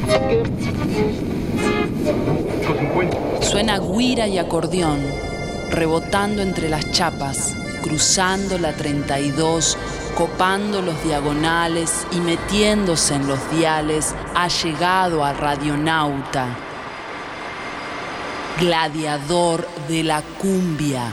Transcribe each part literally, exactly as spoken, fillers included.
Suena güira y acordeón, rebotando entre las chapas, cruzando la treinta y dos, copando los diagonales y metiéndose en los diales, ha llegado a Radionauta, gladiador de la cumbia.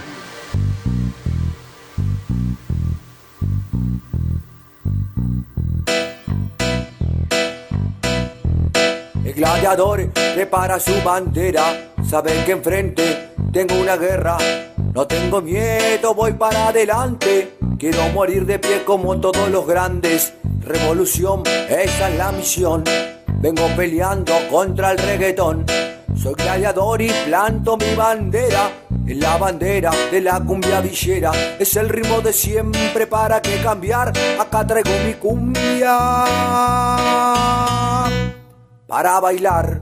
El gladiador prepara su bandera, saben que enfrente tengo una guerra. No tengo miedo, voy para adelante, quiero morir de pie como todos los grandes. Revolución, esa es la misión, vengo peleando contra el reggaetón. Soy gladiador y planto mi bandera, es la bandera de la cumbia villera. Es el ritmo de siempre, para qué cambiar, acá traigo mi cumbia para bailar.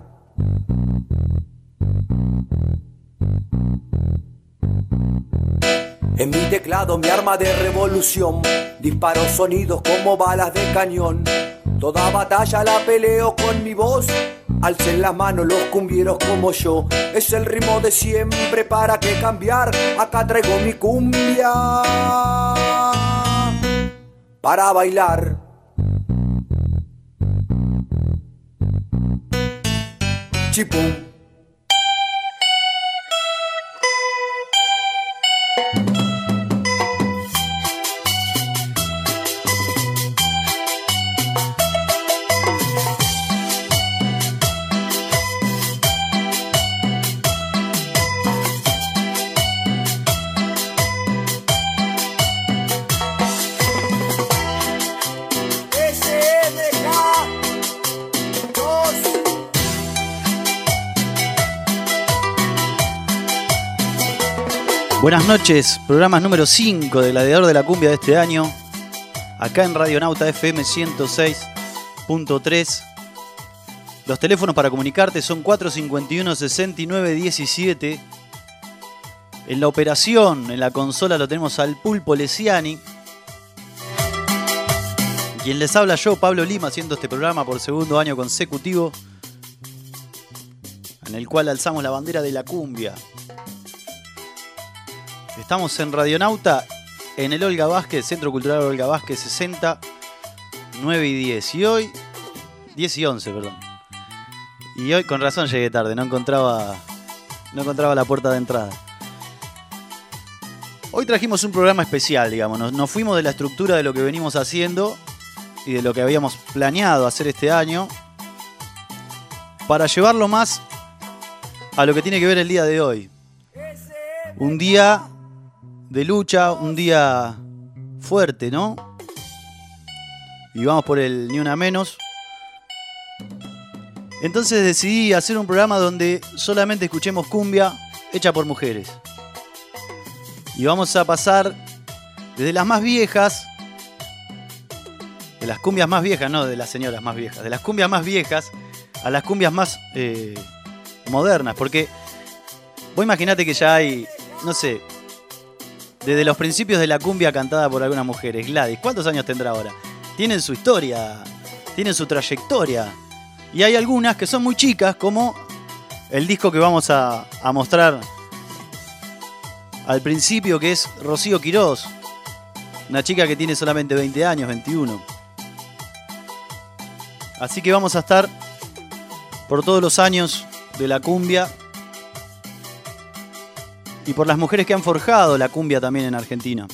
En mi teclado mi arma de revolución, disparo sonidos como balas de cañón. Toda batalla la peleo con mi voz, alcen las manos los cumbieros como yo. Es el ritmo de siempre, para qué cambiar, acá traigo mi cumbia para bailar. Chipum. Buenas noches, programa número cinco de Gladiador de la Cumbia de este año, acá en Radionauta F M ciento seis punto tres. Los teléfonos para comunicarte son cuatro cincuenta y uno, sesenta y nueve diecisiete. En la operación, en la consola, lo tenemos al Pulpo Lesiani. Quien les habla yo, Pablo Lima, haciendo este programa por segundo año consecutivo, en el cual alzamos la bandera de la cumbia. Estamos en Radionauta, en el Olga Vázquez, Centro Cultural Olga Vázquez, sesenta, nueve y diez. Y hoy, diez y once, perdón. Y hoy, con razón llegué tarde, no encontraba, no encontraba la puerta de entrada. Hoy trajimos un programa especial, digamos. Nos, nos fuimos de la estructura de lo que venimos haciendo y de lo que habíamos planeado hacer este año, para llevarlo más a lo que tiene que ver el día de hoy. Un día de lucha, un día fuerte, ¿no? Y vamos por el ni una menos. Entonces decidí hacer un programa donde solamente escuchemos cumbia hecha por mujeres. Y vamos a pasar desde las más viejas, de las cumbias más viejas, no de las señoras más viejas, de las cumbias más viejas a las cumbias más eh, modernas. Porque vos imaginate que ya hay, no sé, desde los principios de la cumbia cantada por algunas mujeres. Gladys, ¿cuántos años tendrá ahora? Tienen su historia, tienen su trayectoria. Y hay algunas que son muy chicas, como el disco que vamos a, a mostrar al principio, que es Rocío Quirós. Una chica que tiene solamente veinte años, veintiuno. Así que vamos a estar por todos los años de la cumbia y por las mujeres que han forjado la cumbia también en Argentina.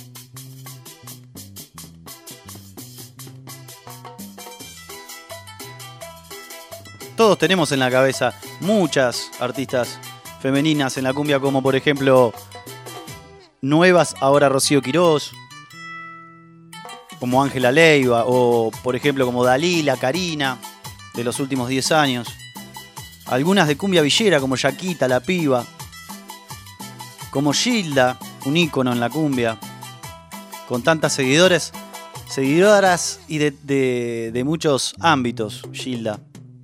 Todos tenemos en la cabeza muchas artistas femeninas en la cumbia, como por ejemplo nuevas, ahora Rocío Quirós, como Ángela Leiva, o por ejemplo como Dalila, Karina, de los últimos diez años. Algunas de cumbia villera, como Yaquita, La Piba, como Gilda, un ícono en la cumbia, con tantas seguidores, seguidoras y de, de, de muchos ámbitos, Gilda.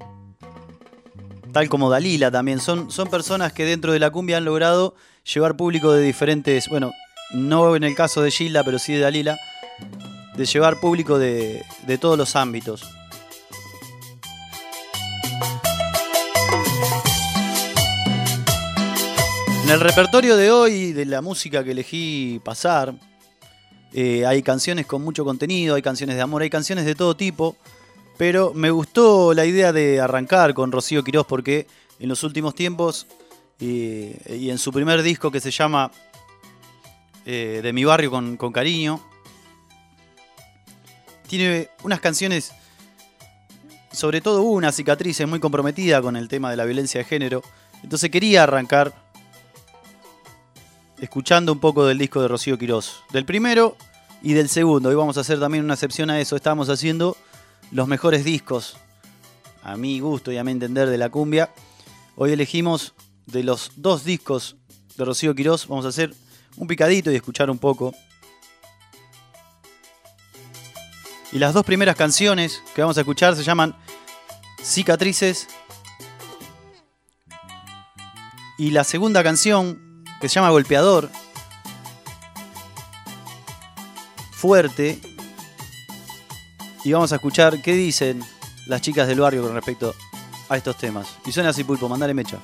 Tal como Dalila también, son, son personas que dentro de la cumbia han logrado llevar público de diferentes, bueno, no en el caso de Gilda, pero sí de Dalila, de llevar público de, de todos los ámbitos. En el repertorio de hoy, de la música que elegí pasar, eh, hay canciones con mucho contenido, hay canciones de amor, hay canciones de todo tipo, pero me gustó la idea de arrancar con Rocío Quirós porque en los últimos tiempos eh, y en su primer disco que se llama eh, De mi barrio con, con cariño, tiene unas canciones, sobre todo una, Cicatrices, muy comprometida con el tema de la violencia de género. Entonces quería arrancar escuchando un poco del disco de Rocío Quirós, del primero y del segundo. Hoy vamos a hacer también una excepción a eso. Estábamos haciendo los mejores discos, a mi gusto y a mi entender, de la cumbia. Hoy elegimos de los dos discos de Rocío Quirós. Vamos a hacer un picadito y escuchar un poco. Y las dos primeras canciones que vamos a escuchar se llaman Cicatrices. Y la segunda canción, que se llama Golpeador, fuerte. Y vamos a escuchar qué dicen las chicas del barrio con respecto a estos temas. Y suena así, Pulpo, mandale mecha.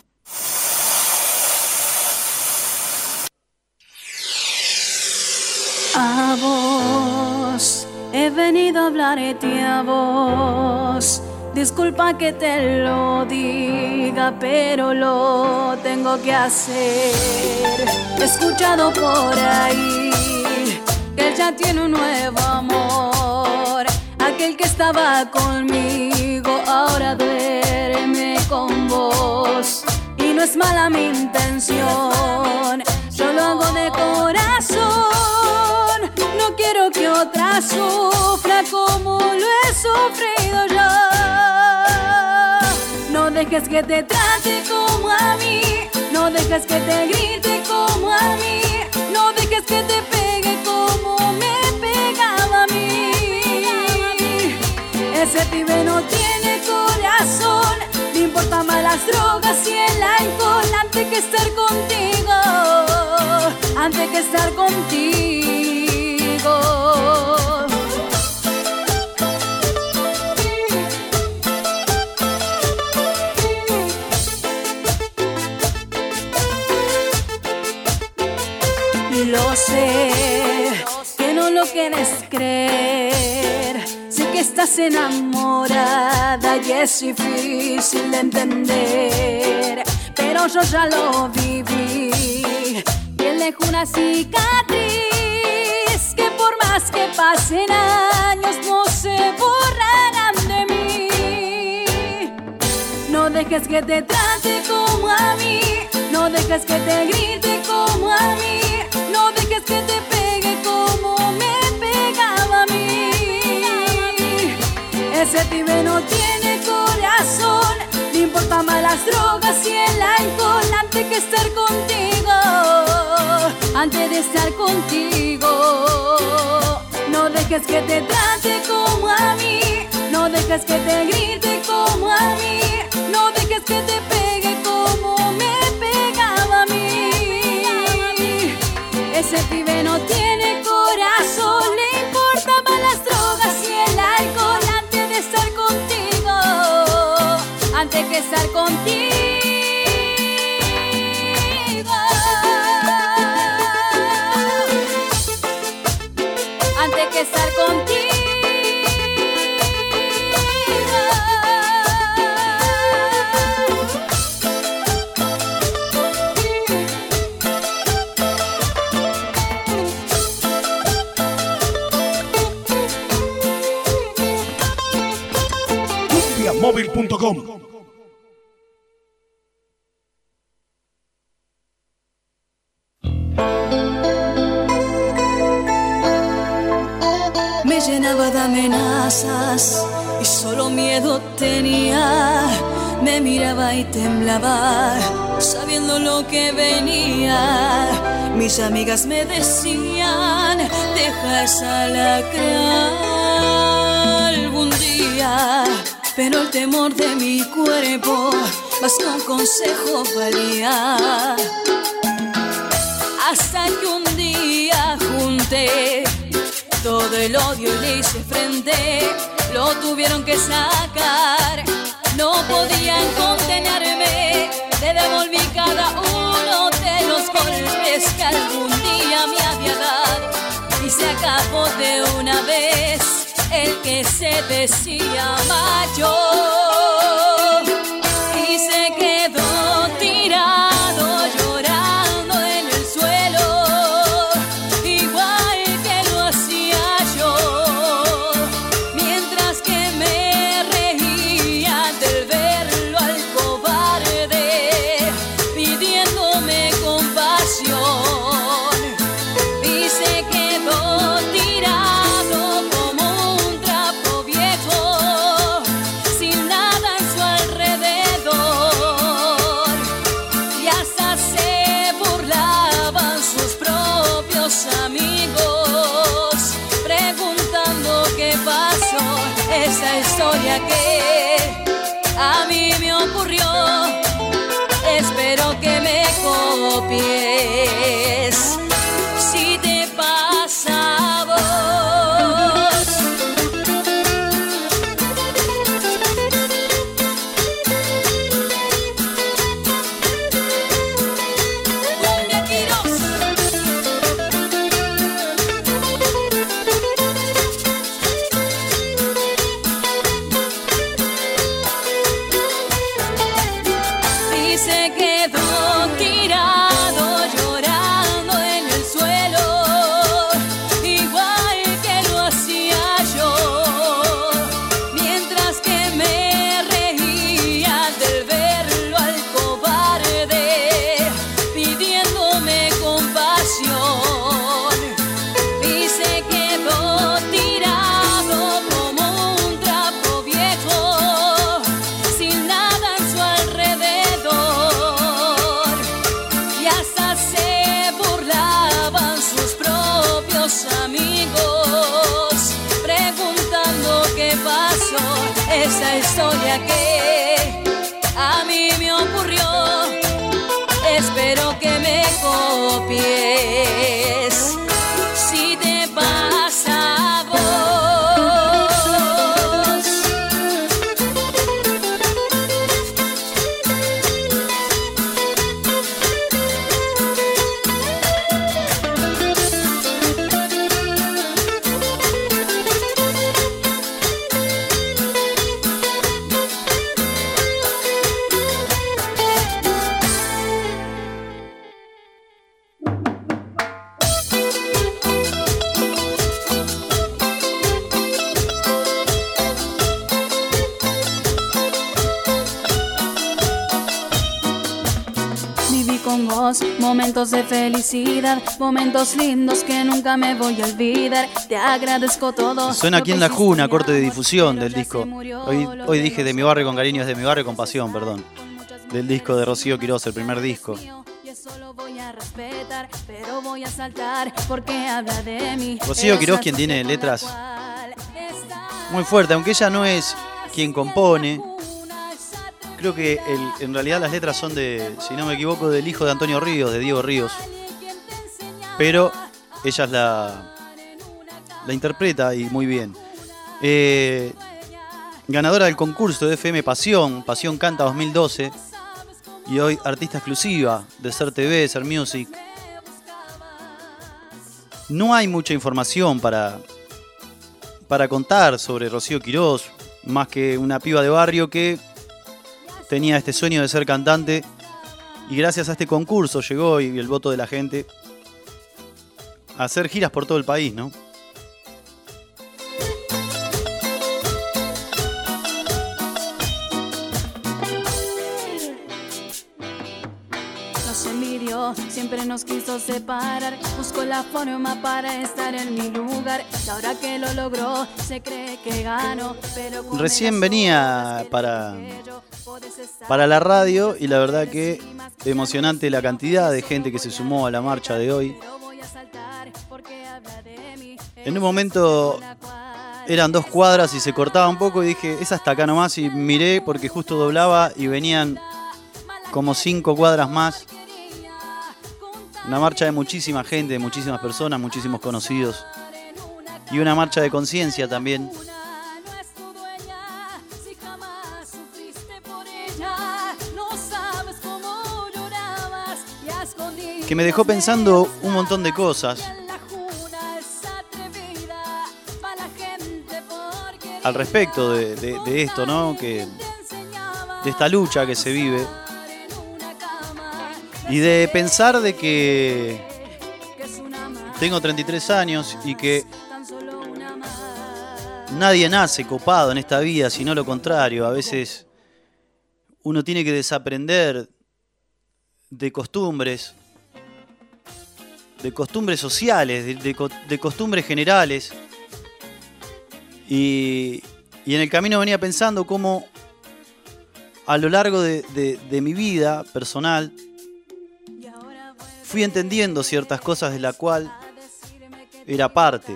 A vos he venido a hablarte a vos. Disculpa que te lo diga, pero lo tengo que hacer. He escuchado por ahí que él ya tiene un nuevo amor. Aquel que estaba conmigo ahora duerme con vos. Y no es mala mi intención, yo lo hago de corazón. No quiero que otra sufra como lo he sufrido yo. No dejes que te trate como a mí, no dejes que te grite como a mí, no dejes que te pegue como me pegaba a mí. Ese pibe no tiene corazón, le importan más las drogas y el alcohol antes que estar contigo, antes que estar contigo. Lo sé, que no lo quieres creer. Sé que estás enamorada y es difícil de entender, pero yo ya lo viví. Bien lejos una cicatriz que por más que pasen años no se borrarán de mí. No dejes que te trate como a mí, no dejes que te grite como a mí, no dejes que te pegue como me pegaba a mí. Ese pibe no tiene corazón, le importan más las drogas y el alcohol antes que estar contigo, antes de estar contigo. No dejes que te trate como a mí, no dejes que te grite como a mí, no dejes que te pegue como me pegaba a mí. Ese pibe no tiene corazón, le importan más las drogas y el alcohol antes de estar contigo, antes que estar contigo, antes que estar contigo. Móvil punto com. Me llenaba de amenazas y solo miedo tenía. Me miraba y temblaba, sabiendo lo que venía. Mis amigas me decían, deja esa lacra algún día. Pero el temor de mi cuerpo más que un consejo valía. Hasta que un día junté todo el odio y le hice frente. Lo tuvieron que sacar, no podían contenerme. Te devolví cada uno de los los golpes que algún día me había dado y se acabó de una vez el que se decía mayor y se quedó tirado llorando en el suelo igual que lo hacía yo, mientras que me reía del verlo al cobarde pidiéndome compasión y se quedó tirado como un trapo viejo sin nada en su alrededor y hasta se burlaban sus propios amigos preguntando qué pasó. Esa historia que a mí me ocurrió, espero que me copies si te pasa a vos. Cumbia Quirós. Y se quedó tirado llorando en el suelo igual que lo hacía yo, mientras que me reía del verlo al cobarde pidiéndome compasión y se quedó tirado como un trapo viejo sin nada en su alrededor y hasta se burlaban sus propios amigos preguntando qué pasó. Esa historia que a mí me ocurrió, espero que me copies si te pasa a vos. Viví con vos momentos de felicidad, momentos lindos que nunca me voy a olvidar. Te agradezco todo. Suena aquí en La lo que Juna, hiciste corte de mi amor, difusión pero del ya disco. se murió Hoy, lo hoy que dije de mi barrio con cariño, es de mi barrio con pasión, perdón. Del disco de Rocío Quirós, el primer disco. Y eso lo voy a respetar, pero voy a saltar porque habla de mí. Rocío Quirós, Esa quien tiene cosa con la letras cual está muy fuerte, aunque ella no es quien compone. Creo que el- en realidad las letras son de, si no me equivoco, del hijo de Antonio Ríos, de Diego Ríos. Pero ella es la, la interpreta y muy bien. Eh, ganadora del concurso de F M Pasión, Pasión Canta dos mil doce. Y hoy artista exclusiva de Ser T V, Ser Music. No hay mucha información para, para contar sobre Rocío Quirós, más que una piba de barrio que tenía este sueño de ser cantante y gracias a este concurso llegó y el voto de la gente a hacer giras por todo el país, ¿no? Nos envidió, siempre nos quiso separar. Buscó la forma para estar en mi lugar. Y ahora que lo logró, se cree que ganó. Pero con Recién el venía azul, para, yo podés estar para la radio y la verdad que emocionante la cantidad de gente que se sumó a la marcha de hoy. pero voy a saltar porque habla de mí. En un momento eran dos cuadras y se cortaba un poco y dije, es hasta acá nomás, y miré porque justo doblaba y venían como cinco cuadras más. Una marcha de muchísima gente, de muchísimas personas, muchísimos conocidos. Y una marcha de conciencia también. que me dejó pensando un montón de cosas al respecto de, de, de esto, ¿no? Que, de esta lucha que se vive y de pensar de que tengo treinta y tres años y que nadie nace copado en esta vida, sino lo contrario. A veces uno tiene que desaprender de costumbres, de costumbres sociales, de, de, de costumbres generales. Y, y en el camino venía pensando cómo a lo largo de, de, de mi vida personal fui entendiendo ciertas cosas de la cual era parte.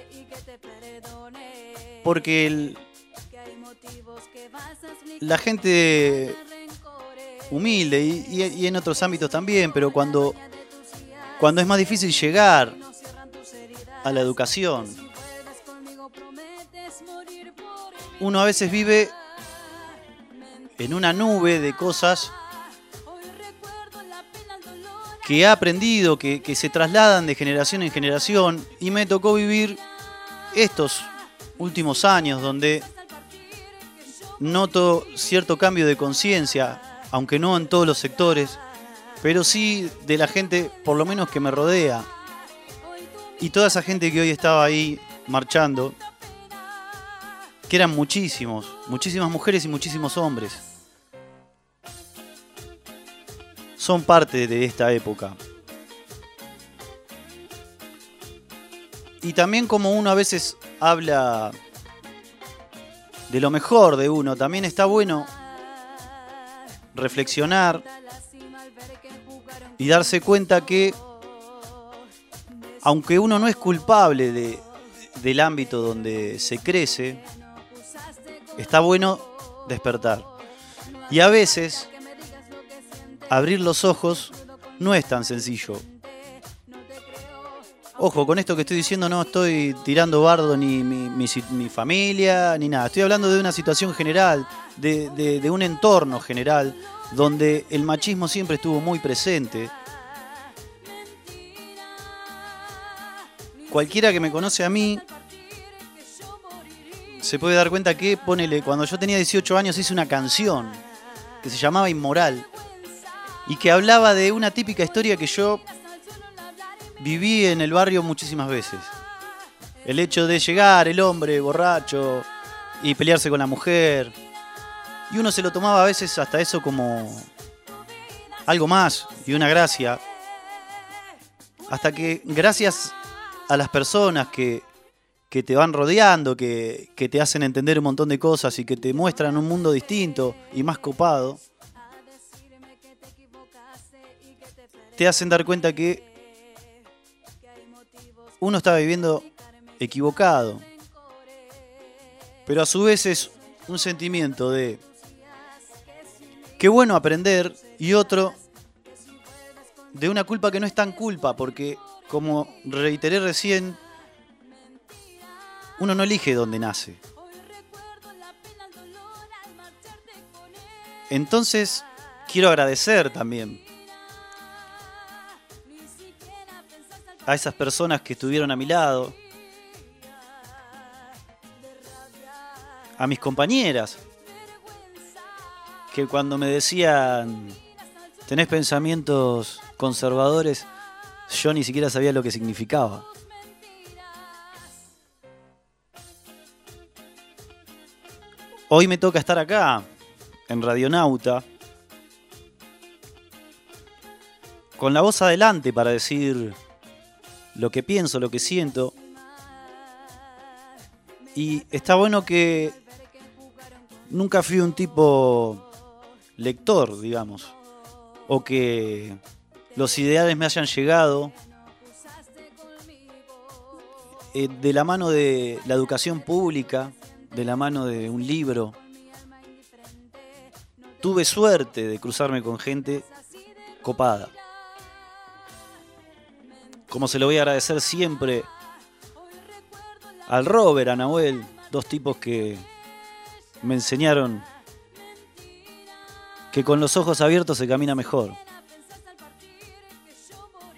Porque el, la gente humilde y, y, y en otros ámbitos también, pero cuando, cuando es más difícil llegar a la educación, uno a veces vive en una nube de cosas que ha aprendido, que, que se trasladan de generación en generación, y me tocó vivir estos últimos años donde noto cierto cambio de conciencia, aunque no en todos los sectores, pero sí de la gente, por lo menos que me rodea. Y toda esa gente que hoy estaba ahí marchando, que eran muchísimos, muchísimas mujeres y muchísimos hombres, son parte de esta época. Y también como uno a veces habla de lo mejor de uno, también está bueno reflexionar y darse cuenta que, aunque uno no es culpable de, del ámbito donde se crece, está bueno despertar. Y a veces abrir los ojos no es tan sencillo. Ojo, con esto que estoy diciendo no estoy tirando bardo ni mi, mi, mi familia, ni nada. Estoy hablando de una situación general, de, de, de un entorno general, donde el machismo siempre estuvo muy presente. Cualquiera que me conoce a mí se puede dar cuenta que, ponele, cuando yo tenía dieciocho años hice una canción que se llamaba Inmoral y que hablaba de una típica historia que yo viví en el barrio muchísimas veces. El hecho de llegar el hombre borracho y pelearse con la mujer. Y uno se lo tomaba a veces hasta eso como algo más y una gracia. Hasta que gracias a las personas que, que te van rodeando, que, que te hacen entender un montón de cosas y que te muestran un mundo distinto y más copado, te hacen dar cuenta que uno está viviendo equivocado, pero a su vez es un sentimiento de qué bueno aprender, y otro de una culpa que no es tan culpa, porque como reiteré recién, uno no elige dónde nace. Entonces quiero agradecer también a esas personas que estuvieron a mi lado, a mis compañeras, que cuando me decían tenés pensamientos conservadores, yo ni siquiera sabía lo que significaba. Hoy me toca estar acá, en Radionauta, con la voz adelante para decir lo que pienso, lo que siento. Y está bueno que nunca fui un tipo lector, digamos, o que los ideales me hayan llegado eh, de la mano de la educación pública, de la mano de un libro. Tuve suerte de cruzarme con gente copada. Como se lo voy a agradecer siempre al Robert, a Nahuel, dos tipos que me enseñaron que con los ojos abiertos se camina mejor.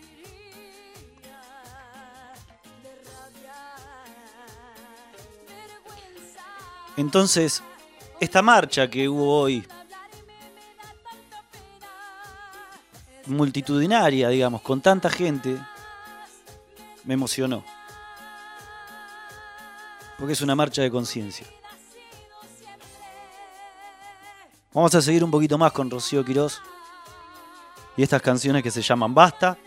Entonces, esta marcha que hubo hoy, multitudinaria, digamos, con tanta gente, me emocionó. Porque es una marcha de conciencia. Vamos a seguir un poquito más con Rocío Quirós y estas canciones que se llaman Basta.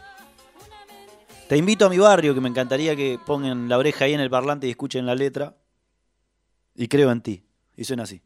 Te invito a mi barrio, que me encantaría que pongan la oreja ahí en el parlante y escuchen la letra. Y creo en ti. Y suena así.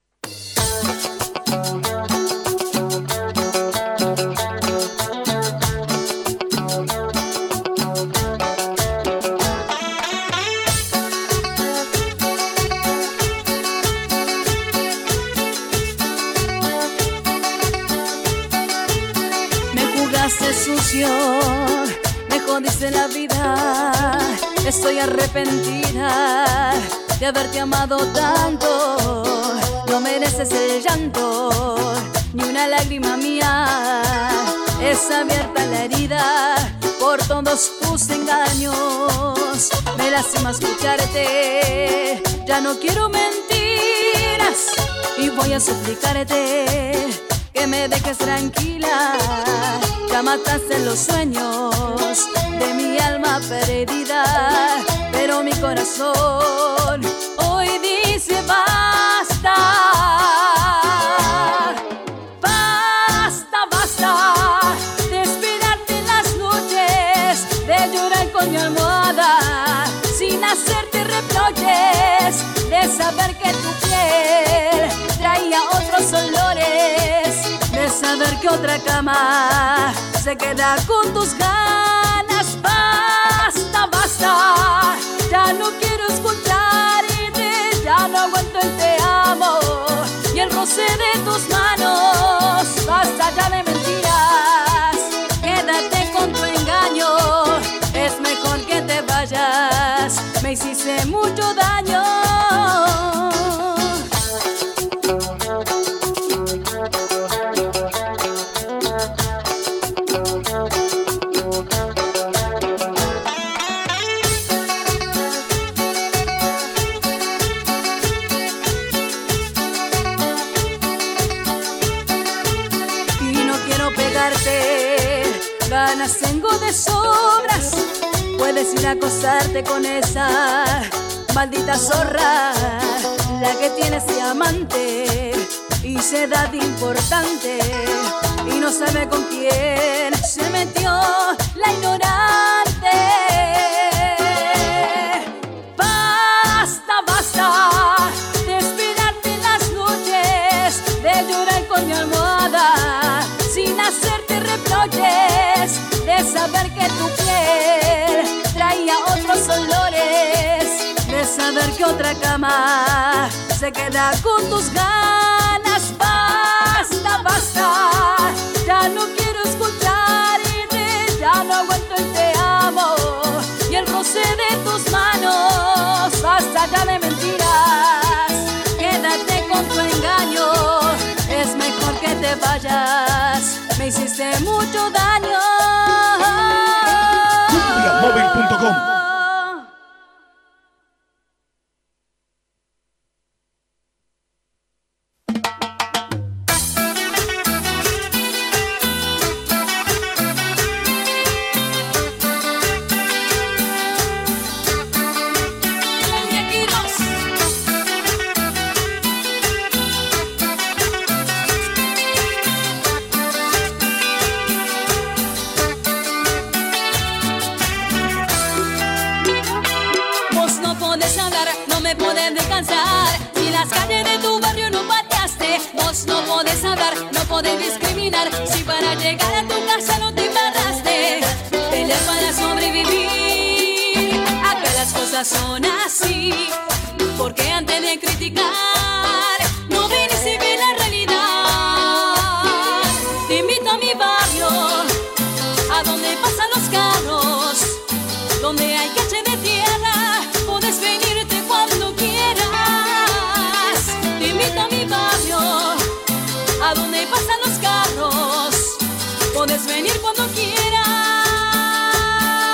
Sucio, me jodiste la vida, estoy arrepentida de haberte amado tanto. No mereces el llanto, ni una lágrima mía. Es abierta la herida por todos tus engaños. Me lastima escucharte, ya no quiero mentiras y voy a suplicarte que me dejes tranquila. Ya mataste los sueños de mi alma perdida, pero mi corazón hoy dice basta. Basta, basta de esperarte en las noches, de llorar con mi almohada sin hacerte reproches, de saber que tu piel traía otros olores, de saber que otra cama se queda con tus ganas. Basta, basta, ya no quiero escucharte, ya no aguanto el te amo y el roce de tus manos. Basta ya de mentiras, quédate con tu engaño, es mejor que te vayas, me hiciste mucho daño. Ganas tengo de sobras, puedes ir a acostarte con esa maldita zorra, la que tiene ese amante y se da de importante y no sabe con quién se metió la ignorante. Basta, basta de esperarte en las noches, de llorar con mi almohada sin hacerte reproches, de saber que tu piel traía otros olores, de saber que otra cama se queda con tus ganas. Basta, basta, ya no quiero escucharte, ya no aguanto el te amo y el roce de tus manos. Basta ya de mentiras, quédate con tu engaño, es mejor que te vayas, me hiciste mucho daño. Cumbia móvil punto com. Si las calles de tu barrio no pateaste, vos no podés hablar, no podés discriminar. Si para llegar a tu casa no te embarraste, pelear para sobrevivir. Acá las cosas son así, porque antes de criticar no venís y ves la realidad. Te invito a mi barrio, a donde pasan los carros, donde hay calle de tierra, podés venirte cuando quieras. Te invito a mi barrio, a donde pasan los carros, podés venir cuando quieras.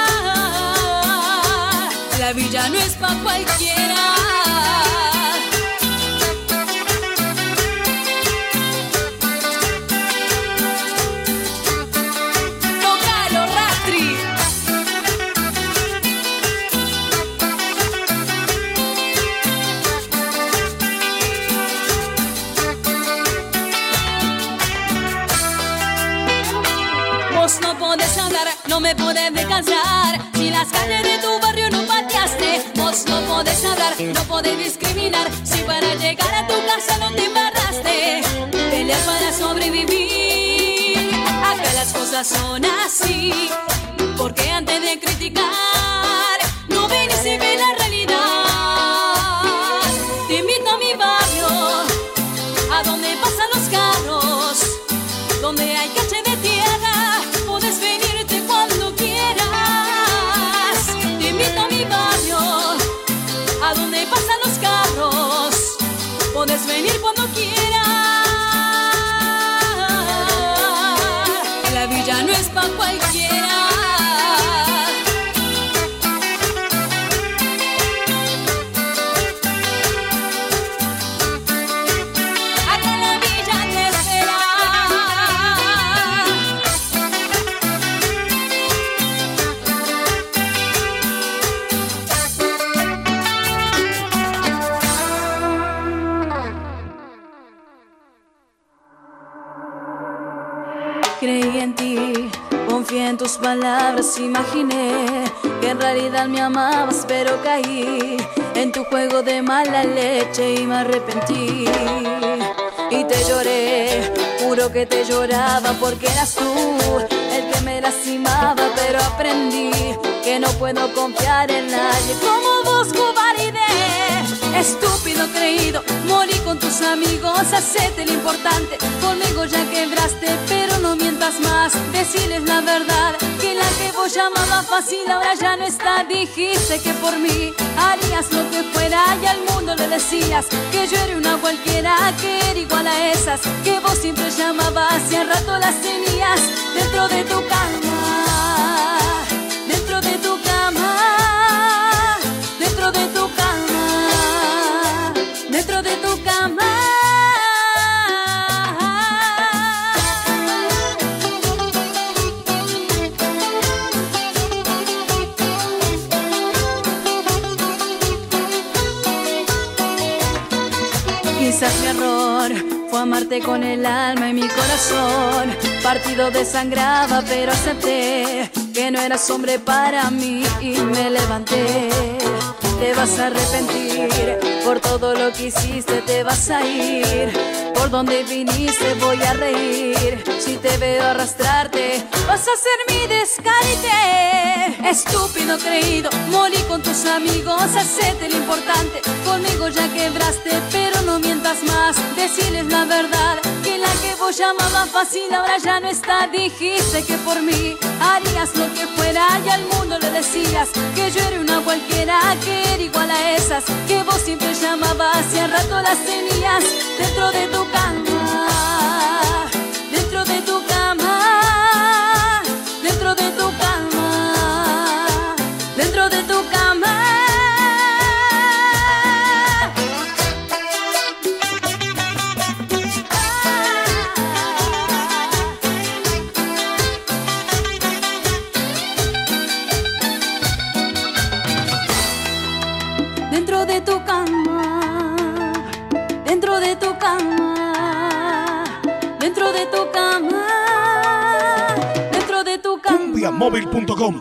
La villa no es pa' cualquiera. me podés descansar. Si las calles de tu barrio no pateaste, vos no podés hablar, no podés discriminar. Si para llegar a tu casa no te embarraste, pelear para sobrevivir. Acá las cosas son así, porque antes de criticar, no venís y ves la realidad. Te invito a mi barrio, a donde pasan los carros, donde hay calle de tierra, puedes venirte cuando quieras. Te invito a mi barrio, a donde pasan los carros, puedes venir cuando quieras. La villa no es pa' cualquiera. Creí en ti, confié en tus palabras, imaginé que en realidad me amabas, pero caí en tu juego de mala leche y me arrepentí. Y te lloré, juro que te lloraba porque eras tú el que me lastimaba, pero aprendí que no puedo confiar en nadie como vos, cobarde. Estúpido creído, morí con tus amigos, hacete el importante, conmigo ya quebraste, pero no mientas más, deciles la verdad, que la que vos llamabas fácil ahora ya no está. Dijiste que por mí harías lo que fuera y al mundo le decías que yo era una cualquiera, que era igual a esas que vos siempre llamabas y al rato las tenías dentro de tu cama, dentro de tu cama, dentro de tu cama, dentro de tu cama. Quizás mi error fue amarte con el alma y mi corazón partido desangraba, pero acepté que no eras hombre para mí y me levanté. Te vas a arrepentir por todo lo que hiciste, te vas a ir. Por donde viniste voy a reír. Si te veo arrastrarte, vas a ser mi descarte. Estúpido creído, morí con tus amigos, hacete lo importante. Conmigo ya quebraste, pero no mientas más. Deciles la verdad, que la que vos llamabas fácil ahora ya no está. Dijiste que por mí harías lo que fuera y al mundo le decías que yo era una cualquiera, que era igual a esas que vos siempre llamabas y al rato las tenías dentro de tu cama, dentro de tu cama, dentro de tu cama, dentro de tu cama. Dentro de tu cama, dentro de tu cama, dentro de tu cama, dentro de tu cama. cumbia móvil punto com.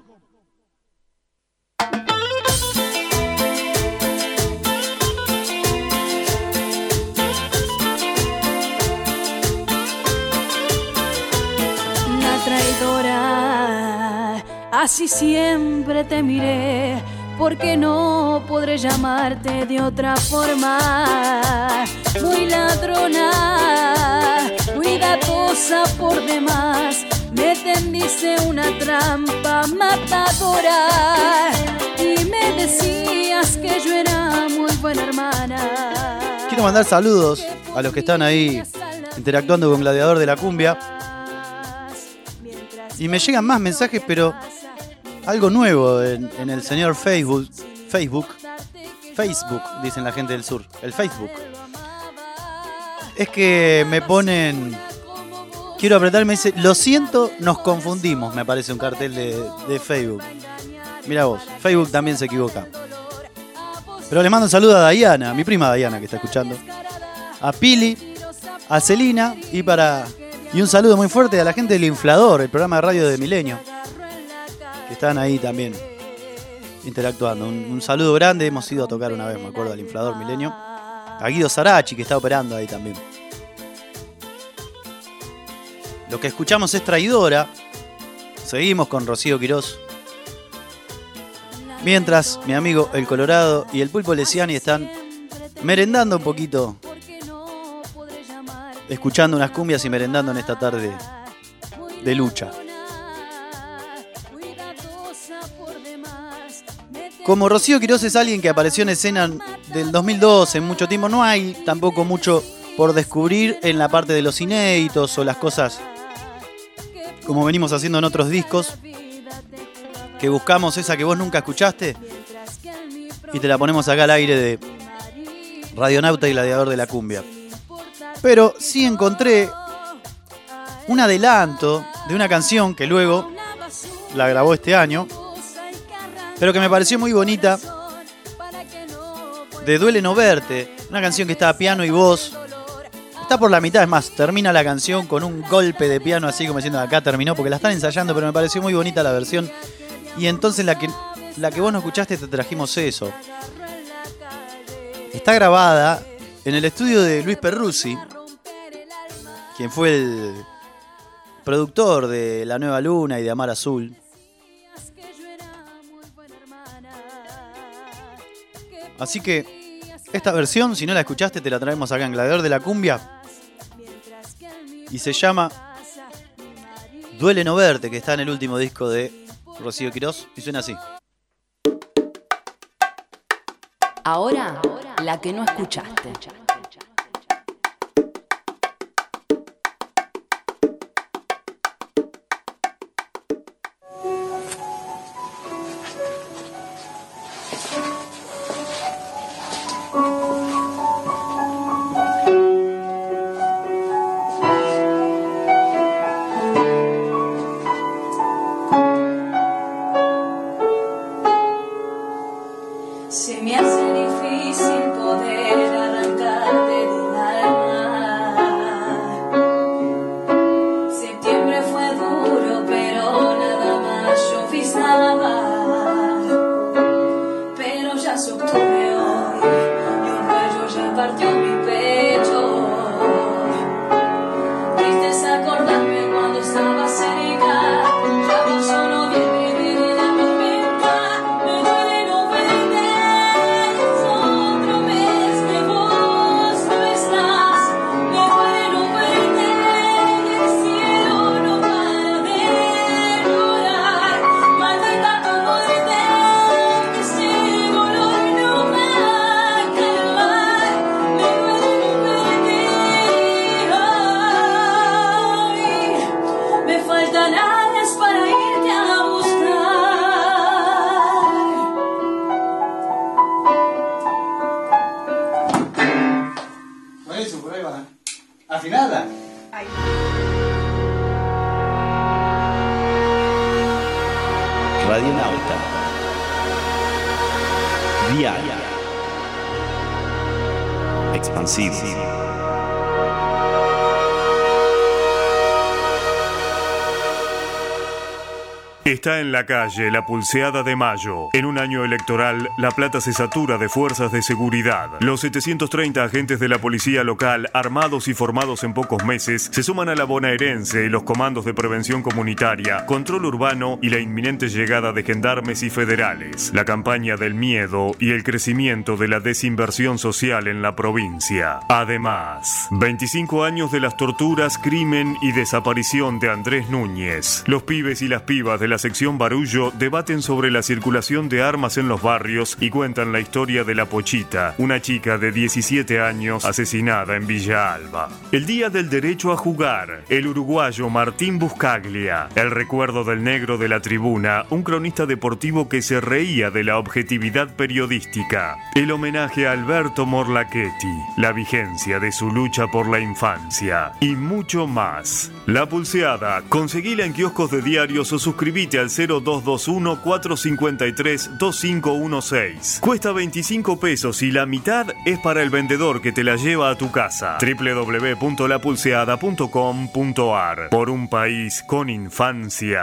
Una traidora, así siempre te miré, porque no podré llamarte de otra forma. Muy ladrona, muy gatosa por demás, me tendiste una trampa matadora y me decías que yo era muy buena hermana. Quiero mandar saludos a los que están ahí interactuando con Gladiador de la Cumbia. Y me llegan más mensajes, pero algo nuevo en, en el señor Facebook. Facebook. Facebook, dicen la gente del sur. El Facebook. Es que me ponen... Quiero apretar, me dice, lo siento, nos confundimos, me parece un cartel de, de Facebook. Mira vos, Facebook también se equivoca. Pero le mando un saludo a Diana, mi prima Diana que está escuchando. A Pili, a Celina y para... Y un saludo muy fuerte a la gente del Inflador, el programa de radio de Milenio. que están ahí también interactuando. Un, un saludo grande, hemos ido a tocar una vez, me acuerdo, al Inflador Milenio. A Guido Sarachi, que está operando ahí también. Lo que escuchamos es Traidora. Seguimos con Rocío Quirós. Mientras mi amigo El Colorado y el Pulpo Lesiani están merendando un poquito, escuchando unas cumbias y merendando en esta tarde de lucha. Como Rocío Quirós es alguien que apareció en escena del dos mil dos, en mucho tiempo, no hay tampoco mucho por descubrir en la parte de los inéditos o las cosas como venimos haciendo en otros discos, que buscamos esa que vos nunca escuchaste y te la ponemos acá al aire de Radionauta y Gladiador de la Cumbia. Pero sí encontré un adelanto de una canción que luego la grabó este año, pero que me pareció muy bonita, de Duele no verte, una canción que está a piano y voz. Está por la mitad, es más, termina la canción con un golpe de piano así como diciendo acá terminó, porque la están ensayando, pero me pareció muy bonita la versión. Y entonces la que, la que vos no escuchaste te trajimos eso. Está grabada en el estudio de Luis Perruzzi, quien fue el productor de La Nueva Luna y de Amar Azul. Así que esta versión, si no la escuchaste, te la traemos acá en Gladiador de la Cumbia. Y se llama Duele no verte, que está en el último disco de Rocío Quirós, y suena así. Ahora, la que no escuchaste. Se me hace difícil poder arrancarte del alma. Septiembre fue duro, pero nada más llovizaba. Pero ya es octubre hoy y un rayo ya partió mi pecho. Triste acordarme cuando estaba cerca. Ya no solo viene. Afinada. Radionauta. Diaria. Expansivo. Está en la calle la pulseada de mayo. En un año electoral, La Plata se satura de fuerzas de seguridad. Los setecientos treinta agentes de la policía local, armados y formados en pocos meses, se suman a la bonaerense y los comandos de prevención comunitaria, control urbano y la inminente llegada de gendarmes y federales. La campaña del miedo y el crecimiento de la desinversión social en la provincia. Además, veinticinco años de las torturas, crimen y desaparición de Andrés Núñez. Los pibes y las pibas de la sección Barullo debaten sobre la circulación de armas en los barrios y cuentan la historia de La Pochita, una chica de diecisiete años asesinada en Villa Alba. El Día del Derecho a Jugar, el uruguayo Martín Buscaglia, el recuerdo del negro de la tribuna, un cronista deportivo que se reía de la objetividad periodística, el homenaje a Alberto Morlachetti, la vigencia de su lucha por la infancia y mucho más. La Pulseada, conseguila en kioscos de diarios o suscribite al cero dos dos uno, cuatro cinco tres, dos cinco uno seis. Cuesta veinticinco pesos y la mitad es para el vendedor que te la lleva a tu casa. doble u doble u doble u punto la pulseada punto com punto a r. Por un país con infancia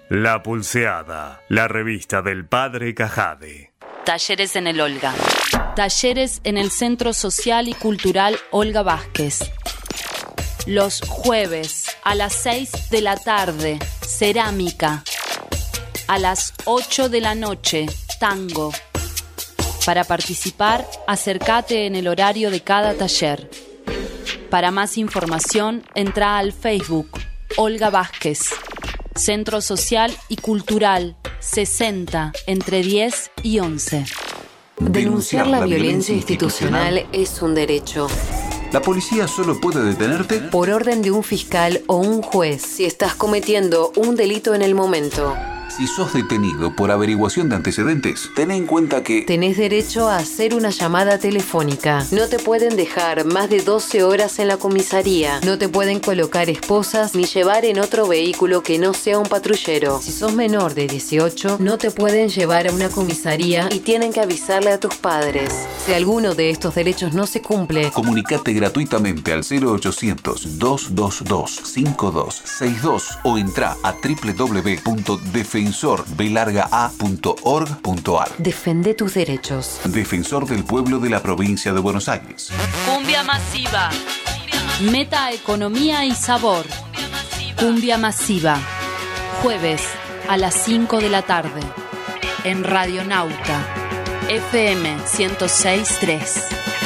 La Pulseada, la revista del Padre Cajade. Talleres en el Olga. Talleres en el Centro Social y Cultural Olga Vázquez. Los jueves a las seis de la tarde, cerámica. A las ocho de la noche, tango. Para participar, acércate en el horario de cada taller. Para más información, entra al Facebook Olga Vázquez. Centro Social y Cultural, sesenta, entre diez y once. Denunciar la violencia institucional es un derecho. La policía solo puede detenerte por orden de un fiscal o un juez si estás cometiendo un delito en el momento. Si sos detenido por averiguación de antecedentes, ten en cuenta que tenés derecho a hacer una llamada telefónica. No te pueden dejar más de doce horas en la comisaría. No te pueden colocar esposas ni llevar en otro vehículo que no sea un patrullero. Si sos menor de dieciocho, no te pueden llevar a una comisaría y tienen que avisarle a tus padres. Si alguno de estos derechos no se cumple, comunicate gratuitamente al cero ochocientos, dos dos dos, cinco dos seis dos o entra a doble u doble u doble u punto defensor b larga a punto org punto ar. Defende tus derechos. Defensor del pueblo de la provincia de Buenos Aires. Cumbia masiva. Meta, economía y sabor. Cumbia masiva. Jueves a las cinco de la tarde. En Radionauta. F M ciento seis punto tres.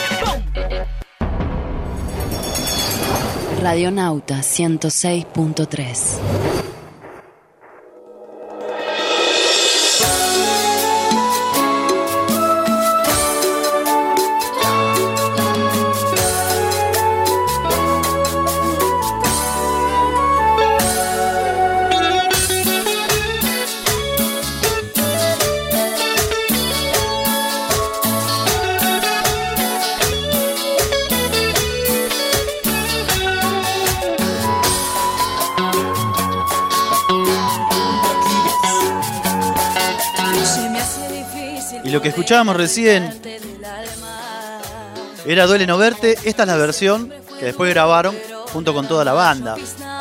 Radionauta ciento seis punto tres. Lo que escuchábamos recién era Duele no verte. Esta es la versión que después grabaron junto con toda la banda.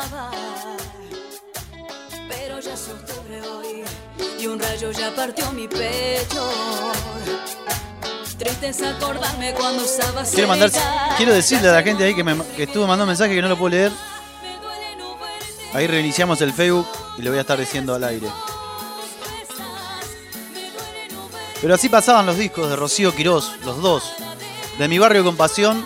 Quiero mandar, quiero decirle a la gente ahí que, me, que estuvo mandando un mensaje que no lo puedo leer. Ahí reiniciamos el Facebook y le voy a estar diciendo al aire. Pero así pasaban los discos de Rocío Quirós, los dos. De Mi Barrio con Pasión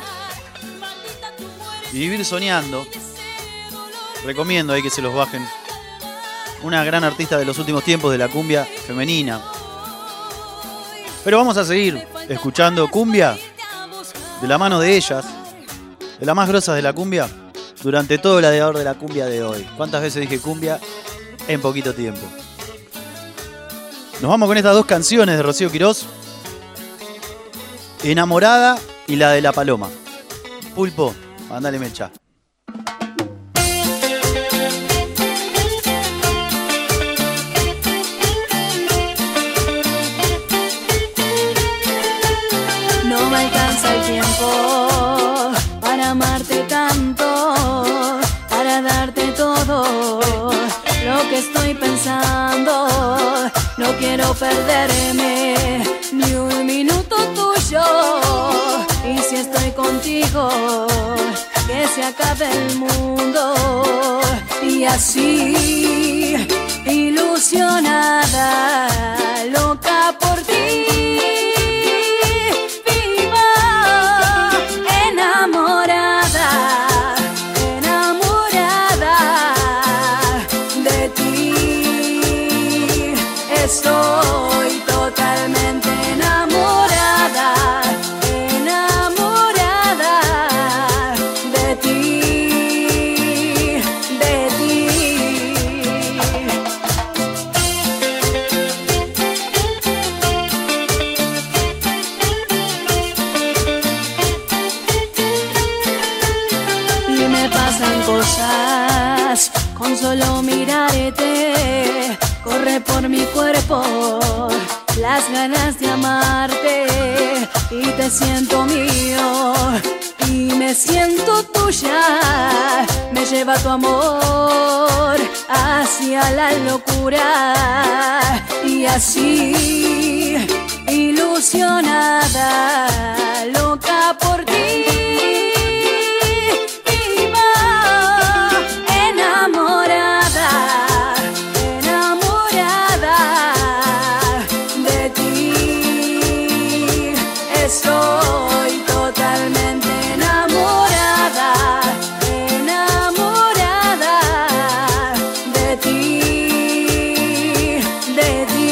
y Vivir Soñando. Recomiendo ahí que se los bajen. Una gran artista de los últimos tiempos de la cumbia femenina. Pero vamos a seguir escuchando cumbia de la mano de ellas, de las más grosas de la cumbia, durante todo el adeador de la cumbia de hoy. ¿Cuántas veces dije cumbia en poquito tiempo? Nos vamos con estas dos canciones de Rocío Quirós. Enamorada y la de La Paloma. Pulpo, mándale mecha. No me alcanza el tiempo para amarte tanto, para darte todo lo que estoy pensando. No quiero perderme ni un minuto tuyo. Y si estoy contigo, que se acabe el mundo. Y así, ilusionada, loca por ti, viva, enamorada, enamorada de ti. Estoy totalmente enamorada, enamorada de ti, de ti. Y me pasan cosas con solo mirarte. Corre por mi cuerpo las ganas de amarte y te siento mío y me siento tuya. Me lleva tu amor hacia la locura. pura y así ilusionada, loca por ti. Estoy totalmente enamorada, enamorada de ti, de ti,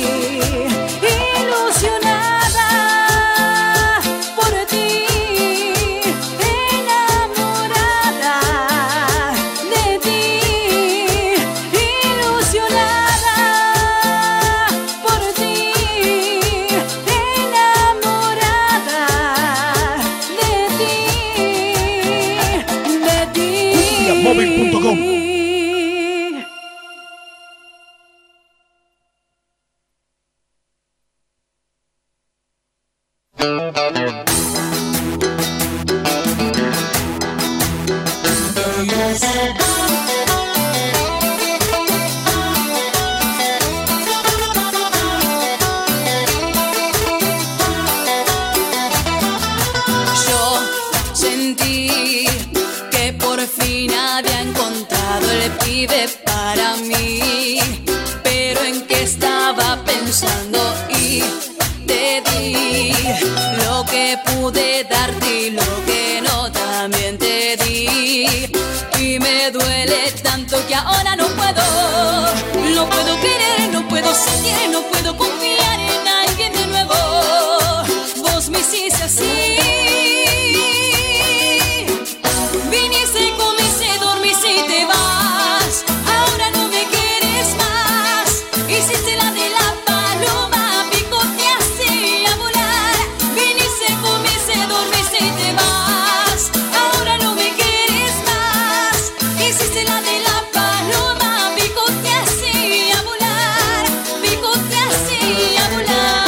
ilusionada por ti, enamorada de ti, ilusionada por ti. Móvil punto com. Para mí, pero en qué estaba pensando y te di lo que pude darte y lo que no también te di, y me duele tanto que ahora no puedo, no puedo querer, no puedo sentir, no puedo confiar en alguien de nuevo. Vos me hiciste así, viniste, comiste, dormiste y te vas. Hiciste la de la paloma, picoteaste a volar. Viniste, comiste, dormiste y te vas. Ahora no me quieres más. Hiciste la de la paloma, picoteaste a volar. Picoteaste a volar.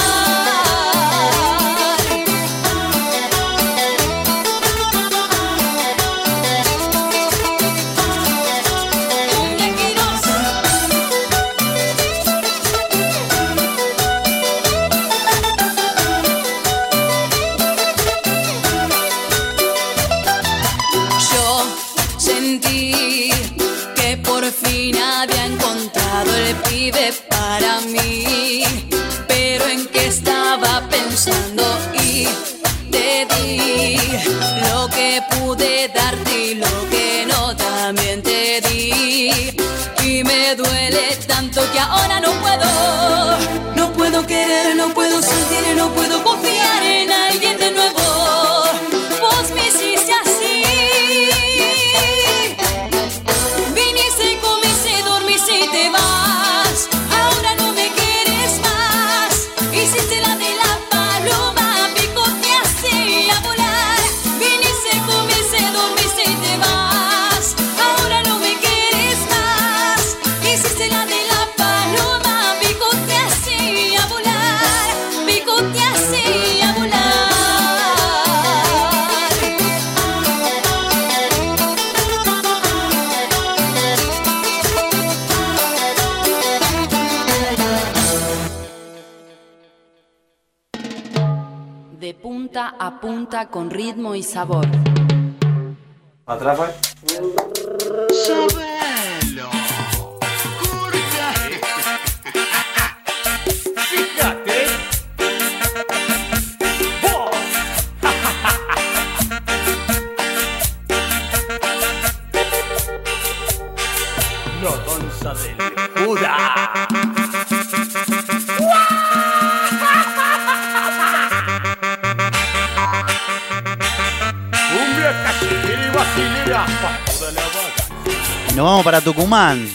Para mí, pero en qué estaba pensando y te di lo que pude darte y lo que no también te di, y me duele tanto que ahora no puedo, no puedo querer, no puedo sentir, no puedo confiar en alguien de nuevo. Vos me hiciste así, viniste, comiste, dormiste y te vas. Hiciste la de la paloma, picoteaste a volar. Viniste, comiste, dormiste y te vas. Ahora no me quieres más. Hiciste la de la paloma, picoteaste a volar. Picoteaste a volar. De punta a punta con ritmo y sabor. Atrás fue. Sabelo. Curta. Fíjate. Vos. No danza de locura. Nos vamos para Tucumán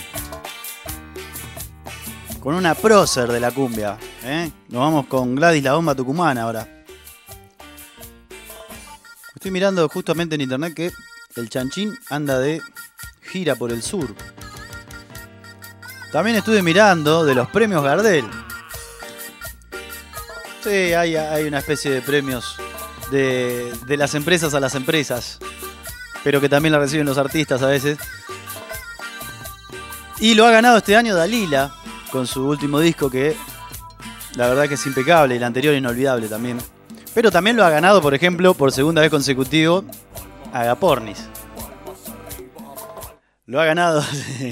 con una prócer de la cumbia, ¿eh? Nos vamos con Gladys la Bomba Tucumana ahora. Estoy mirando justamente en internet que el Chanchín anda de gira por el sur. También estuve mirando de los premios Gardel. Sí, hay, hay una especie de premios de, de las empresas a las empresas, pero que también la reciben los artistas a veces. Y lo ha ganado este año Dalila, con su último disco, que la verdad que es impecable, y el anterior inolvidable también. Pero también lo ha ganado, por ejemplo, por segunda vez consecutivo, Agapornis. Lo ha ganado.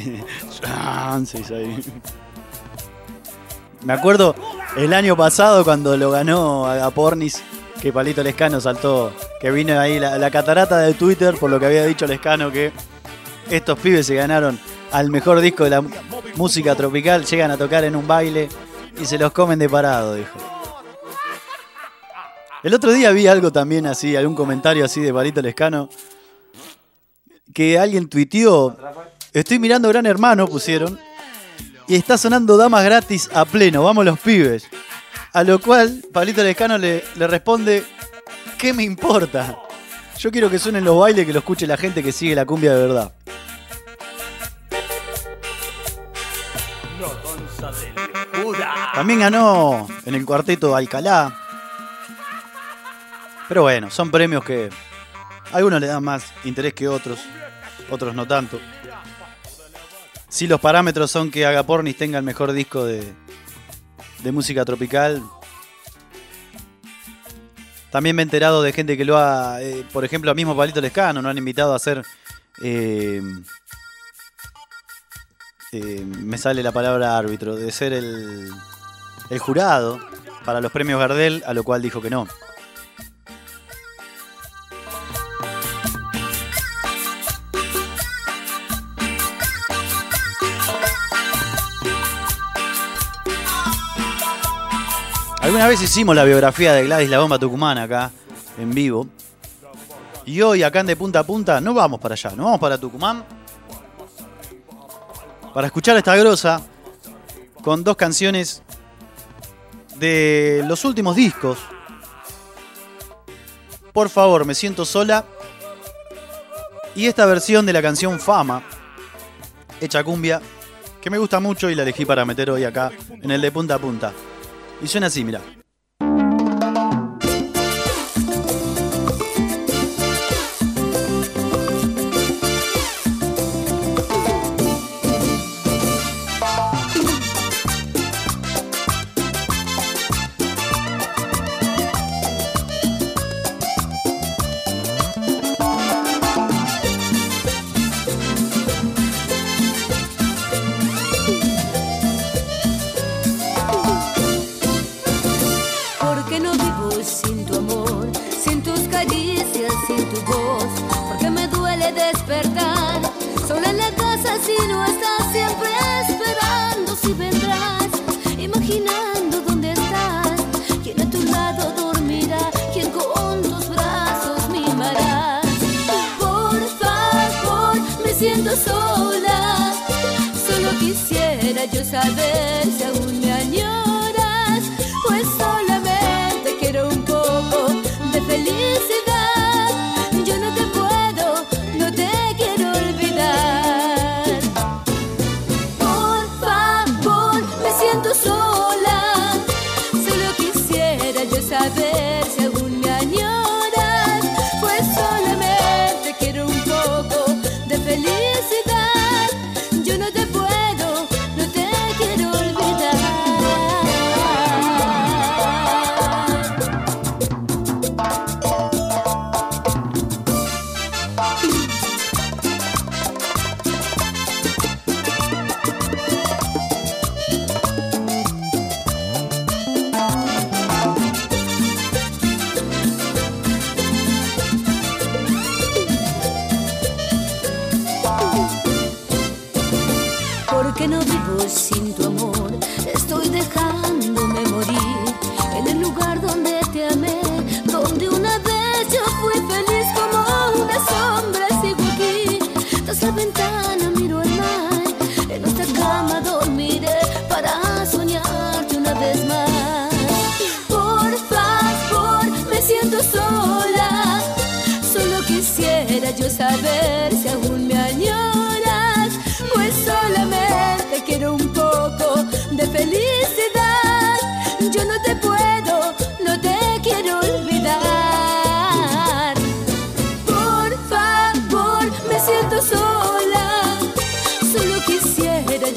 Me acuerdo el año pasado cuando lo ganó Agapornis, que Palito Lescano saltó, que vino ahí la, la catarata de Twitter por lo que había dicho Lescano, que estos pibes se ganaron al mejor disco de la música tropical, llegan a tocar en un baile y se los comen de parado, dijo. El otro día vi algo también así, algún comentario así de Palito Lescano, que alguien tuiteó, estoy mirando Gran Hermano, pusieron, y está sonando Damas Gratis a pleno, vamos los pibes. A lo cual Palito Lescano le, le responde, ¿qué me importa? Yo quiero que suenen los bailes, que lo escuche la gente que sigue la cumbia de verdad. También ganó en el cuarteto Alcalá. Pero bueno, son premios que a algunos le dan más interés que otros, otros no tanto. Si los parámetros son que Agapornis tenga el mejor disco de, de música tropical. También me he enterado de gente que lo ha, eh, por ejemplo, a mismo Palito Lescano, nos han invitado a hacer, eh, eh, me sale la palabra árbitro, de ser el, el jurado para los premios Gardel, a lo cual dijo que no. Alguna vez hicimos la biografía de Gladys La Bomba Tucumana acá, en vivo. Y hoy, acá en De Punta a Punta, no vamos para allá, no vamos para Tucumán. Para escuchar esta grosa, con dos canciones de los últimos discos. Por favor, me siento sola. Y esta versión de la canción Fama, hecha cumbia, que me gusta mucho y la elegí para meter hoy acá, en el De Punta a Punta. Y suena así, mirá. Saber si aún me añoras, pues solamente quiero un poco de felicidad. Yo no te puedo, no te quiero olvidar. Por favor, me siento sola. Solo quisiera yo saber si aún me añoras, pues solamente quiero un poco de felicidad. Yo no te puedo. Porque no vivo sin tu amor, estoy dejándome morir en el lugar donde te amé, donde una vez yo fui feliz como una sombra. Sigo aquí, tras la ventana miro el mar, en nuestra cama dormiré para soñarte una vez más. Por favor, me siento sola, solo quisiera yo saber si aún me añoras, pues solamente quiero un poco de felicidad. Yo no te puedo, no te quiero olvidar. Por favor, me siento sola, solo quisiera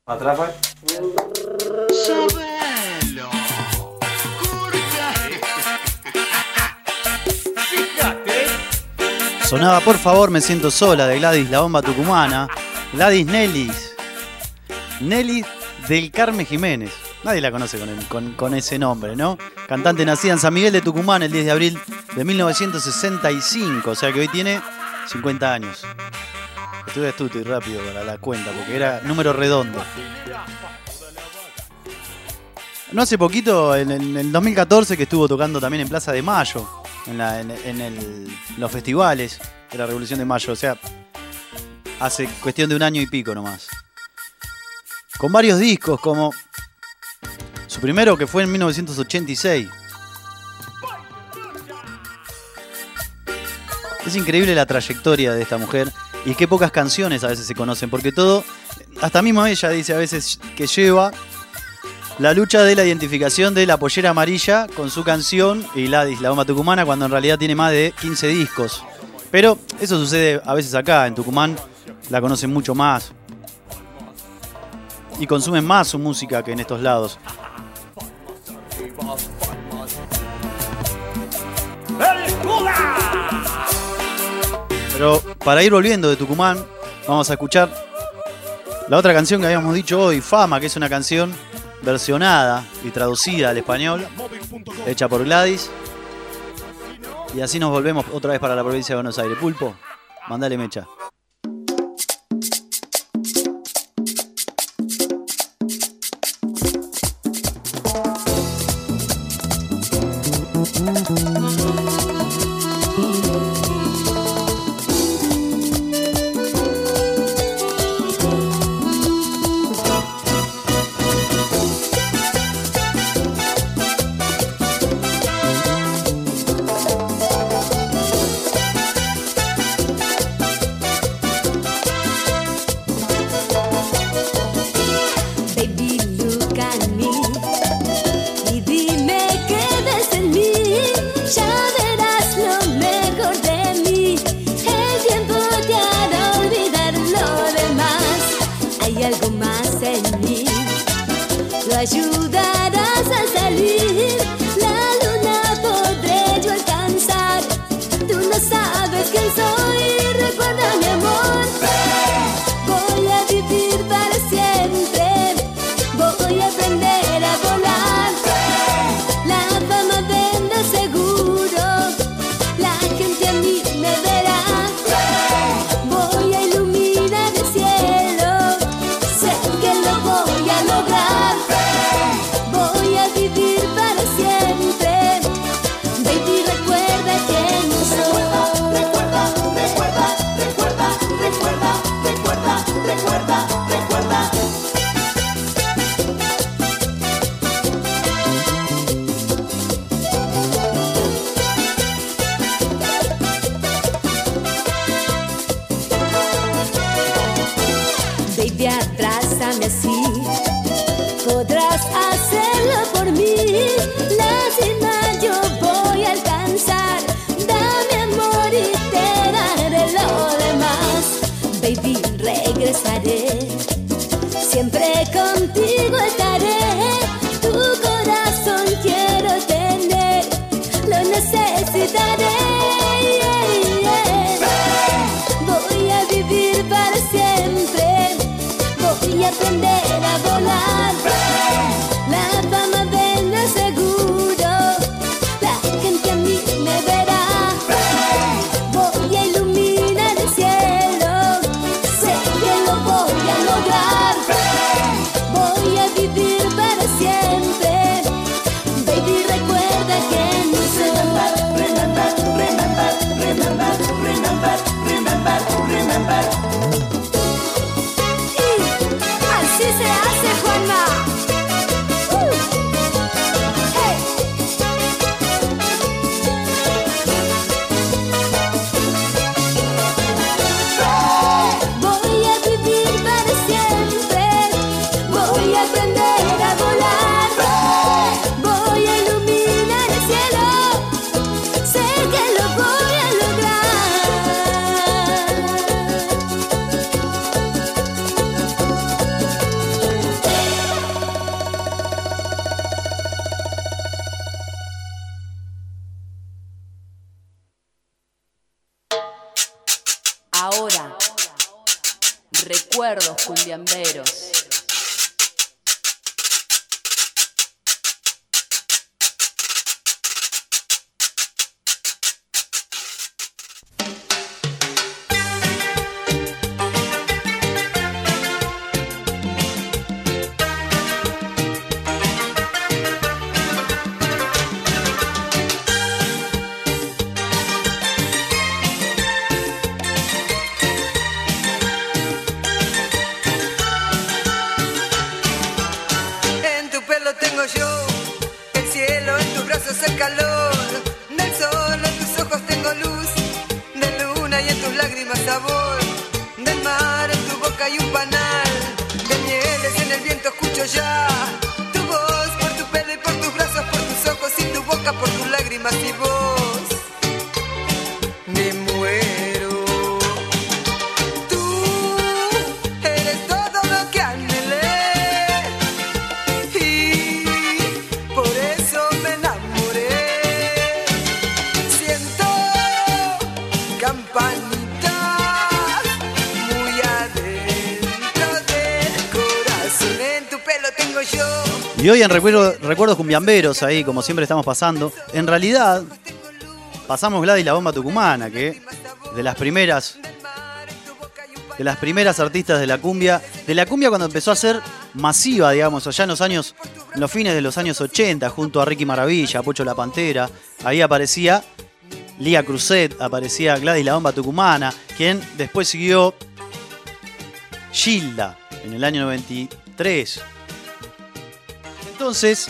Atrás, pues. Sabelo. Curta. Fíjate. Sonaba Por favor me siento sola de Gladys La Bomba Tucumana. Gladys Nelis. Nelly del Carmen Jiménez. Nadie la conoce con, el, con, con ese nombre, ¿no? Cantante nacida en San Miguel de Tucumán el diez de abril de mil novecientos sesenta y cinco. O sea que hoy tiene cincuenta años. Estuve astuto y rápido para la cuenta porque era número redondo. No hace poquito, en el, en el dos mil catorce, que estuvo tocando también en Plaza de Mayo, en, la, en, en el, los festivales de la Revolución de Mayo. O sea, hace cuestión de un año y pico nomás. Con varios discos, como su primero, que fue en mil novecientos ochenta y seis. Es increíble la trayectoria de esta mujer y qué pocas canciones a veces se conocen, porque todo, hasta mismo ella dice a veces que lleva la lucha de la identificación de la pollera amarilla con su canción y Gladys La Bomba Tucumana, cuando en realidad tiene más de quince discos. Pero eso sucede a veces acá, en Tucumán la conocen mucho más y consumen más su música que en estos lados. Pero para ir volviendo de Tucumán, vamos a escuchar la otra canción que habíamos dicho hoy, Fama, que es una canción versionada y traducida al español, hecha por Gladys. Y así nos volvemos otra vez para la provincia de Buenos Aires. Pulpo, mandale mecha. Ayudarás a salir, la luna podré yo alcanzar. Tú no sabes quién soy, recuerda mi amor. Voy a vivir para siempre, voy a aprender a volar. La fama vendrá seguro, la gente a mí me verá. Voy a iluminar el cielo, sé que lo voy a lograr. Voy a vivir para siempre, baby, recuerda quién soy. Recuerda, recuerda, recuerda, recuerda, recuerda, recuerda, recuerda. Baby, abrázame así, podrás hacerlo por mí. La cima yo voy a alcanzar. Dame amor y te daré lo demás. Baby, regresaré, siempre contigo estaré. Tu corazón quiero tener, lo necesitaré. Voy a vivir para siempre, voy a aprender a volar. La fama vendrá seguro, la gente a mí me verá. Voy a iluminar el cielo, sé que lo voy a lograr. Voy a vivir para siempre, baby, recuerda quién soy. Remember, remember, remember, remember, remember, remember. Y así se hace. Ahora, recuerdos cumbiamberos. El calor del sol, en tus ojos tengo luz de luna y en tus lágrimas sabor del mar, en tu boca hay un panal de mieles, en el viento escucho ya tu voz, por tu pelo y por tus brazos, por tus ojos y tu boca, por tus lágrimas y voz. Me muero. Tú eres todo lo que anhelé y por eso me enamoré. Y hoy en recuerdo, Recuerdos Cumbiamberos, ahí como siempre estamos pasando, en realidad pasamos Gladys la Bomba Tucumana, que de las primeras de las primeras artistas de la cumbia, de la cumbia cuando empezó a ser masiva, digamos, allá en los años, en los fines de los años ochenta, junto a Ricky Maravilla, a Pocho la Pantera, ahí aparecía Lía Cruzet, aparecía Gladys la Bomba Tucumana, quien después siguió Gilda en el año noventa y tres. Entonces,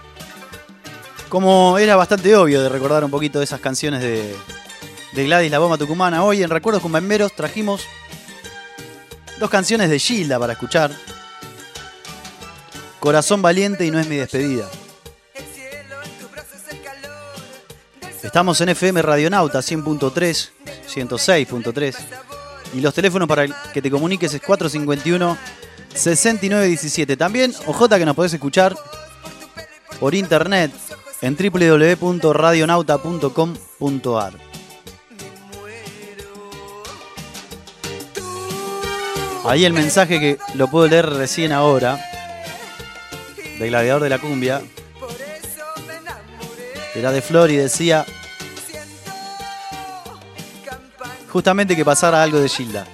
como era bastante obvio de recordar un poquito de esas canciones de, de Gladys la Bomba Tucumana, hoy en Recuerdos Cumbiamberos trajimos dos canciones de Gilda para escuchar. Corazón Valiente y No es mi despedida. Estamos en F M Radionauta cien punto tres, ciento seis punto tres. Y los teléfonos para que te comuniques es cuatro cinco uno, sesenta y nueve diecisiete. También, ojota que nos podés escuchar por internet en doble u doble u doble u punto radionauta punto com punto a r. Ahí el mensaje que lo puedo leer recién ahora, de Gladiador de la Cumbia, era de Flor y decía justamente que pasara algo de Gilda.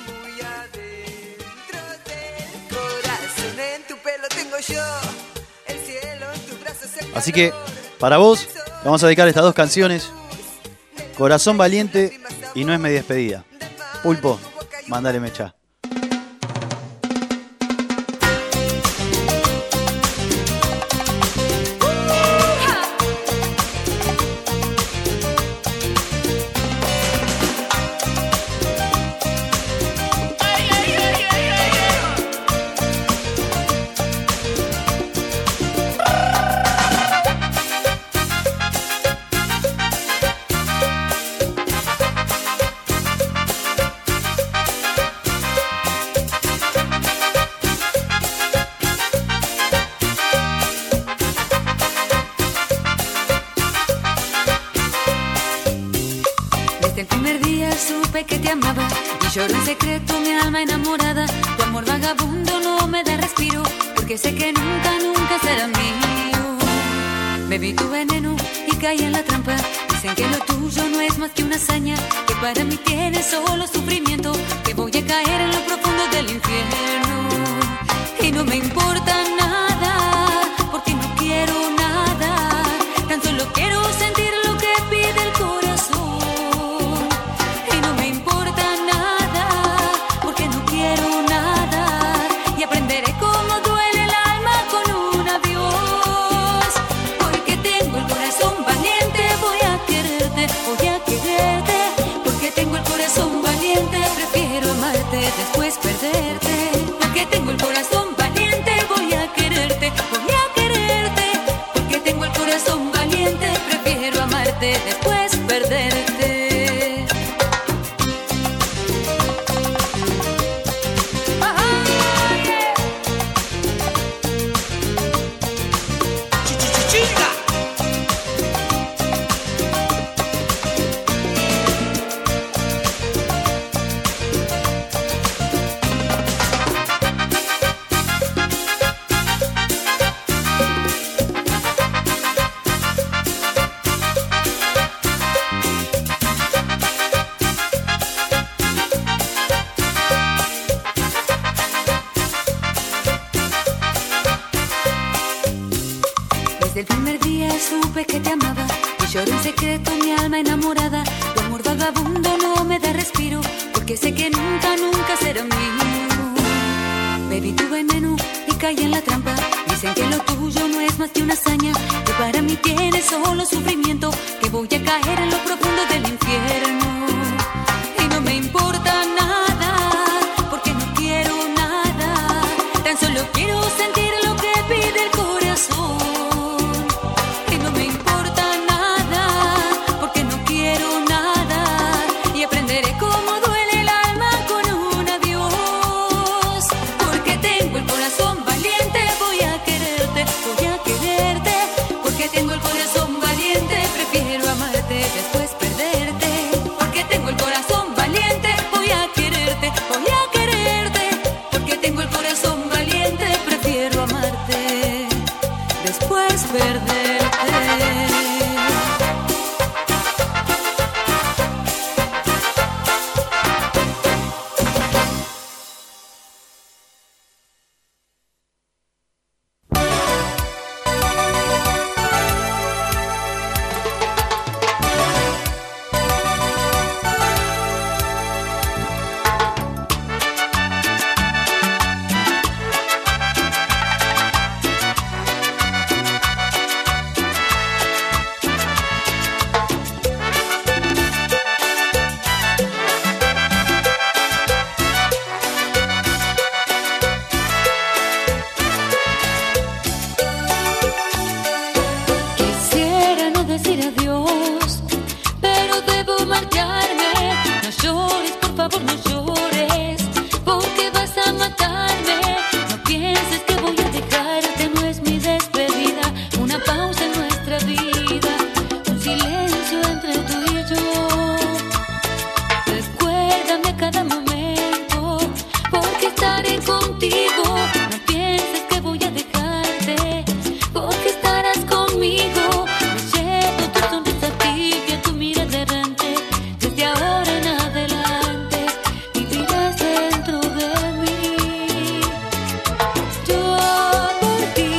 Así que, para vos, vamos a dedicar estas dos canciones, Corazón Valiente y No es mi despedida. Pulpo, mándale mecha. Lloro en secreto mi alma enamorada. Tu amor vagabundo no me da respiro, porque sé que nunca, nunca será mío. Bebí tu veneno y caí en la trampa. Dicen que lo tuyo no es más que una hazaña, que para mí tiene solo sufrimiento, que voy a caer en lo profundo del infierno. Y no me importa nada, porque no quiero nada. Tan solo quiero sentir lo que pide el corazón. Y no me importa aprenderé cómo duele el alma con un adiós. Porque tengo el corazón valiente, voy a quererte, voy a quererte. Porque tengo el corazón valiente, prefiero amarte, después perderte. Porque tengo el corazón valiente, voy a quererte, voy a quererte. Porque tengo el corazón valiente, prefiero amarte, después perderte. enamorada, tu amor vagabundo no me da respiro, porque sé que nunca, nunca será mío. Bebí tu veneno y caí en la trampa. Dicen que lo tuyo no es más que una hazaña, que para mí tiene solo sufrimiento, que voy a caer en lo profundo del infierno. Y no me importa nada, porque no quiero nada, tan solo quiero sentir lo que pide el corazón. Y no me importa nada, porque no quiero nada, y aprenderé cómo duele el alma con un adiós. Porque tengo el corazón valiente, voy a quererte, voy a quererte. Porque tengo el corazón valiente, prefiero amarte después perderte. Porque tengo el corazón valiente, voy a quererte, voy a quererte. Porque tengo el corazón valiente, prefiero amarte después perderte. Quisiera no decir adiós, pero debo marcharme. No llores, por favor, no llores, porque vas a matarme. No pienses que voy a dejarte, no es mi despedida. Una pausa en nuestra vida, un silencio entre tú y yo. Recuérdame a cada momento, porque estaré contigo. No pienses que voy a dejarte, porque estarás conmigo. Me llevo tu sonrisa tibia, tu mirada errante. Desde ahora en adelante vivirás dentro de mí. Yo por ti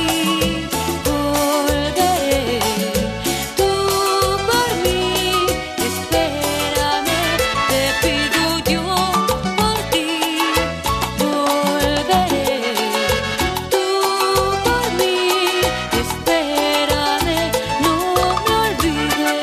volveré, tú por mí espérame. Te pido yo por ti volveré, tú por mí espérame, no me olvides.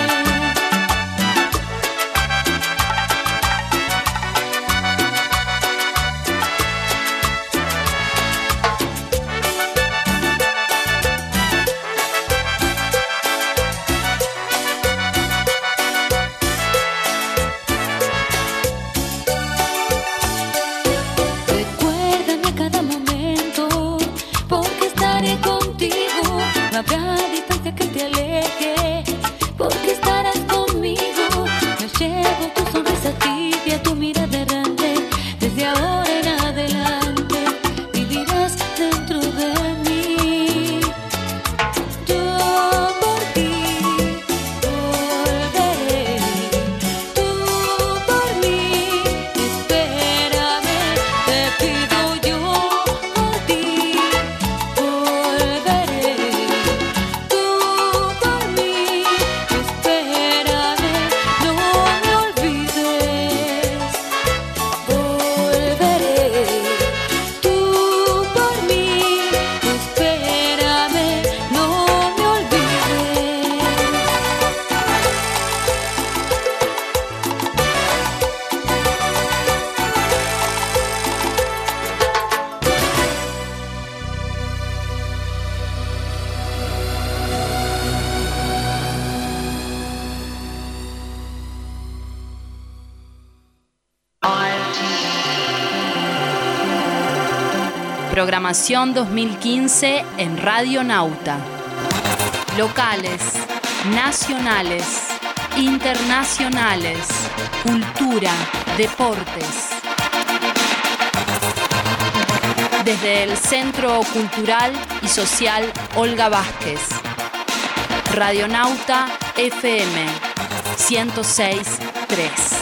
Recuérdame a cada momento, porque estaré contigo. No habrá distancia que te aleje, porque estarás conmigo. Me llevo tu sonrisa tibia, tu mirada errante. Desde ahora en adelante vivirás dentro de mí. Yo por ti volveré, tú por mí espérame. Te pido yo por ti volveré, tú por mí espérame, no me olvides. Volveré, tú por mí espérame, no me olvides. Programación dos mil quince en Radio Nauta. Locales, nacionales, internacionales, cultura, deportes. Desde el Centro Cultural y Social Olga Vázquez. Radionauta F M ciento seis punto tres.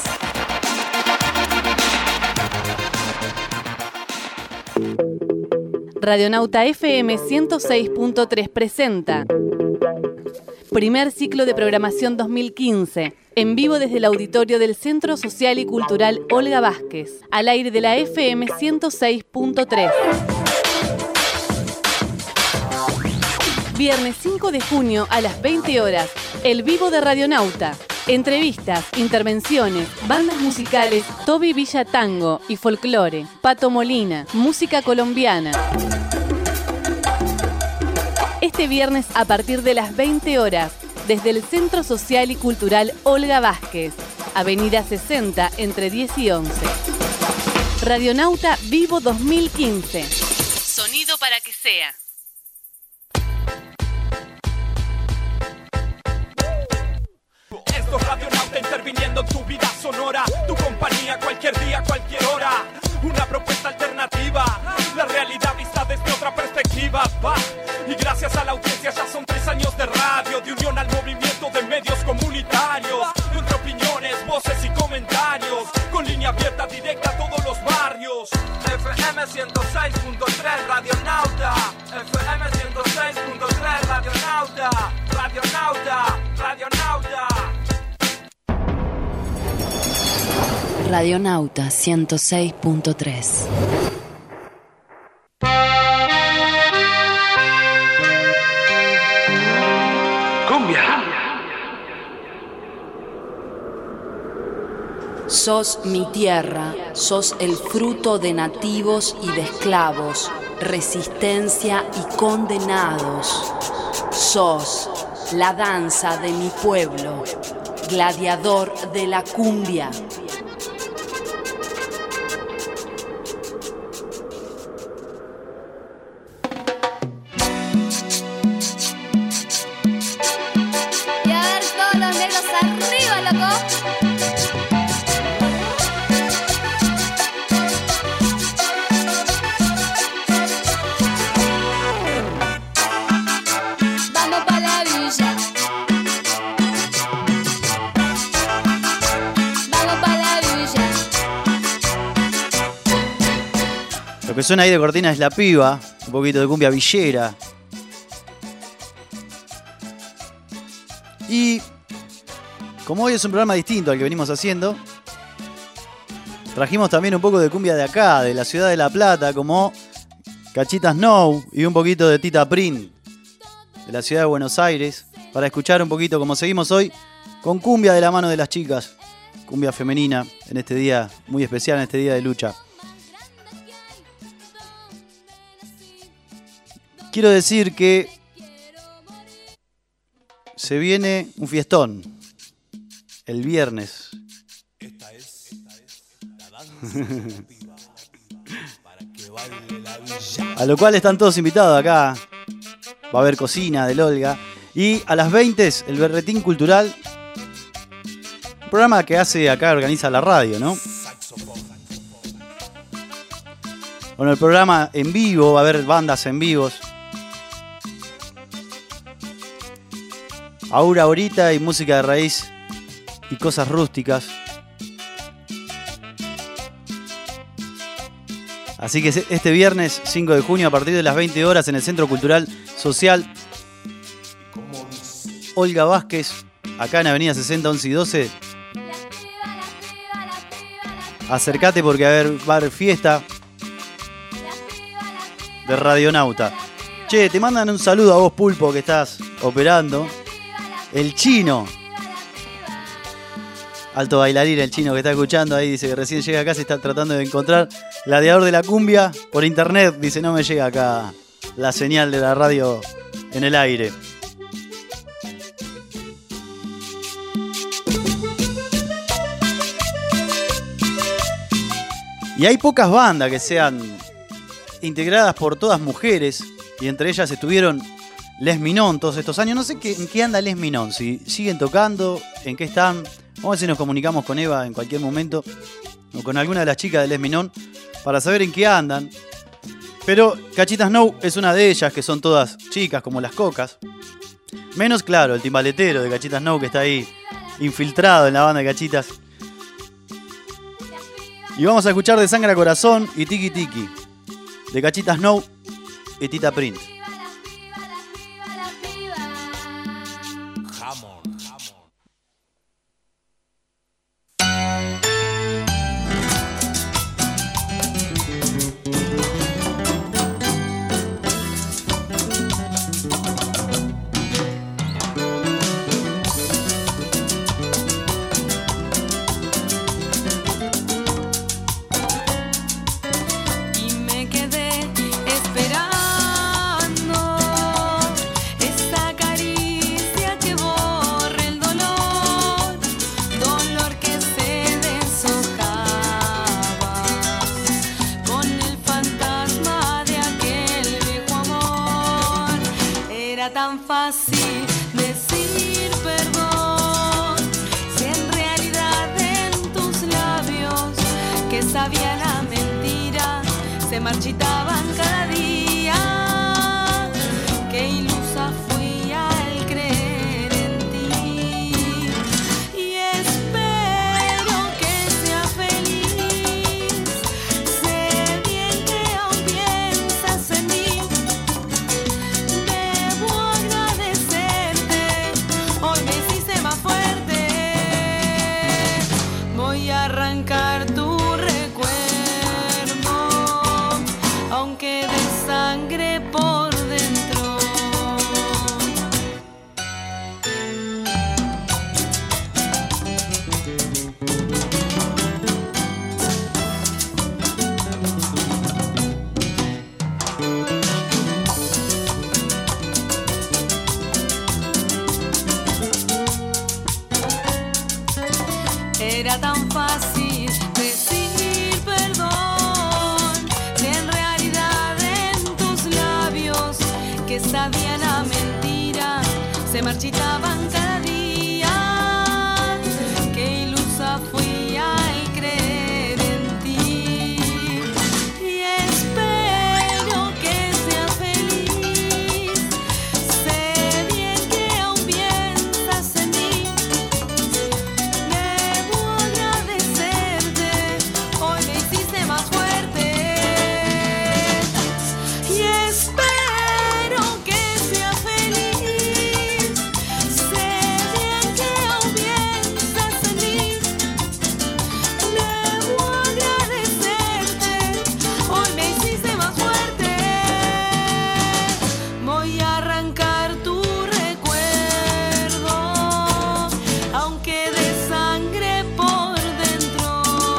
Radionauta F M ciento seis punto tres presenta Primer ciclo de programación dos mil quince. En vivo desde el auditorio del Centro Social y Cultural Olga Vázquez. Al aire de la F M ciento seis punto tres. Viernes cinco de junio a las veinte horas. El vivo de Radionauta. Entrevistas, intervenciones, bandas musicales, Toby Villa Tango y folclore, Pato Molina, música colombiana. Este viernes a partir de las veinte horas, desde el Centro Social y Cultural Olga Vázquez, Avenida sesenta entre diez y once. Radionauta Vivo dos mil quince. Sonido para que sea. Esto es Radionauta interviniendo en tu vida sonora. Tu compañía cualquier día, cualquier hora. Una propuesta alternativa. La realidad vista desde otra perspectiva. Va. Y gracias a la audiencia ya son tres años de radio. De unión al movimiento de medios comunitarios. De entre opiniones, voces y comentarios. Con línea abierta directa a todos los barrios. F M ciento seis punto tres Radionauta. F M ciento seis punto tres Radionauta. Radionauta. Radionauta. Radionauta ciento seis punto tres. Cumbia. Sos mi tierra, sos el fruto de nativos y de esclavos, resistencia y condenados. Sos la danza de mi pueblo, gladiador de la cumbia. Y a ver todos los negros arriba, loco. Vamos pa' la villa. Vamos pa' la villa. Lo que suena ahí de cortina es La Piba, un poquito de cumbia villera. Y como hoy es un programa distinto al que venimos haciendo, trajimos también un poco de cumbia de acá, de la ciudad de La Plata, como Cachita Snow y un poquito de Tita Prin, de la ciudad de Buenos Aires, para escuchar un poquito como seguimos hoy, con cumbia de la mano de las chicas, cumbia femenina, en este día muy especial, en este día de lucha. Quiero decir que se viene un fiestón el viernes. A lo cual están todos invitados acá. Va a haber cocina del Olga. Y a las veinte el Berretín Cultural. Un programa que hace acá, organiza la radio, ¿no? Bueno, el programa en vivo, va a haber bandas en vivos. Aura ahorita y música de raíz y cosas rústicas. Así que este viernes cinco de junio a partir de las veinte horas en el Centro Cultural Social Olga Vázquez, acá en Avenida sesenta, once y doce. Acercate porque va a haber, va a haber fiesta de Radionauta. Che, te mandan un saludo a vos, Pulpo, que estás operando. El Chino. Alto bailarín el Chino que está escuchando ahí. Dice que recién llega acá, se está tratando de encontrar Gladiador de la Cumbia por internet. Dice, no me llega acá la señal de la radio en el aire. Y hay pocas bandas que sean integradas por todas mujeres. Y entre ellas estuvieron Les Minón todos estos años. No sé qué, en qué anda Les Minón. Si siguen tocando, en qué están. Vamos a ver si nos comunicamos con Eva en cualquier momento. O con alguna de las chicas de Les Minón. Para saber en qué andan. Pero Cachita Snow es una de ellas, que son todas chicas como las cocas. Menos, claro, el timbaletero de Cachita Snow, que está ahí infiltrado en la banda de Cachitas. Y vamos a escuchar de Sangre a Corazón y Tiki Tiki. De Cachita Snow y Tita Prin. fácil decir perdón, si en realidad en tus labios que sabían a mentira se marchitaban cada día. Qué ilusa fui al creer en ti y espero que seas feliz. Sé bien que aún piensas en mí. Debo agradecerte, hoy me hiciste más fuerte. Voy a arrancar tu recuerdo, aunque de sangre por dentro. Era tan fácil decir perdón, si en realidad en tus labios que sabían a mentira se marchitaban cada día. Qué ilusa fui al creer en ti y espero que seas feliz. Sé bien que aún piensas en mí. Debo agradecerte, hoy me hiciste más fuerte y espero que seas feliz. Sé bien que aún piensas en mí. Debo agradecerte, hoy me hiciste más fuerte. Voy a arrancar tu recuerdo, aunque de sangre por dentro.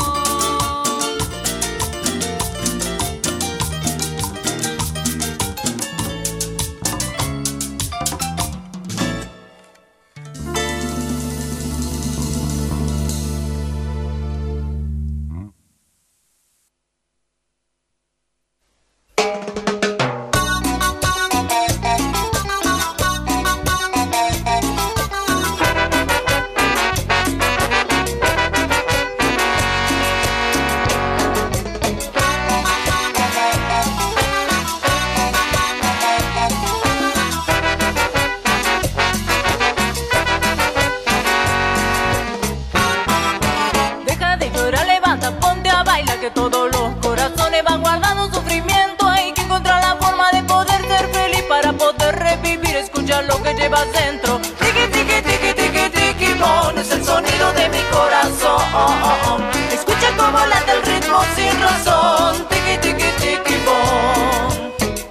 Deja de llorar, levanta, ponte a bailar, que todos los corazones van guardando sufrimiento. Hay que encontrar la forma de poder ser feliz para poder revivir, escuchar lo que llevas dentro. Tiki, tiki, tiki, tiki, tiki, bon, es el sonido de mi corazón. Escucha cómo late el ritmo sin razón. Tiki, tiki, tiki, bon.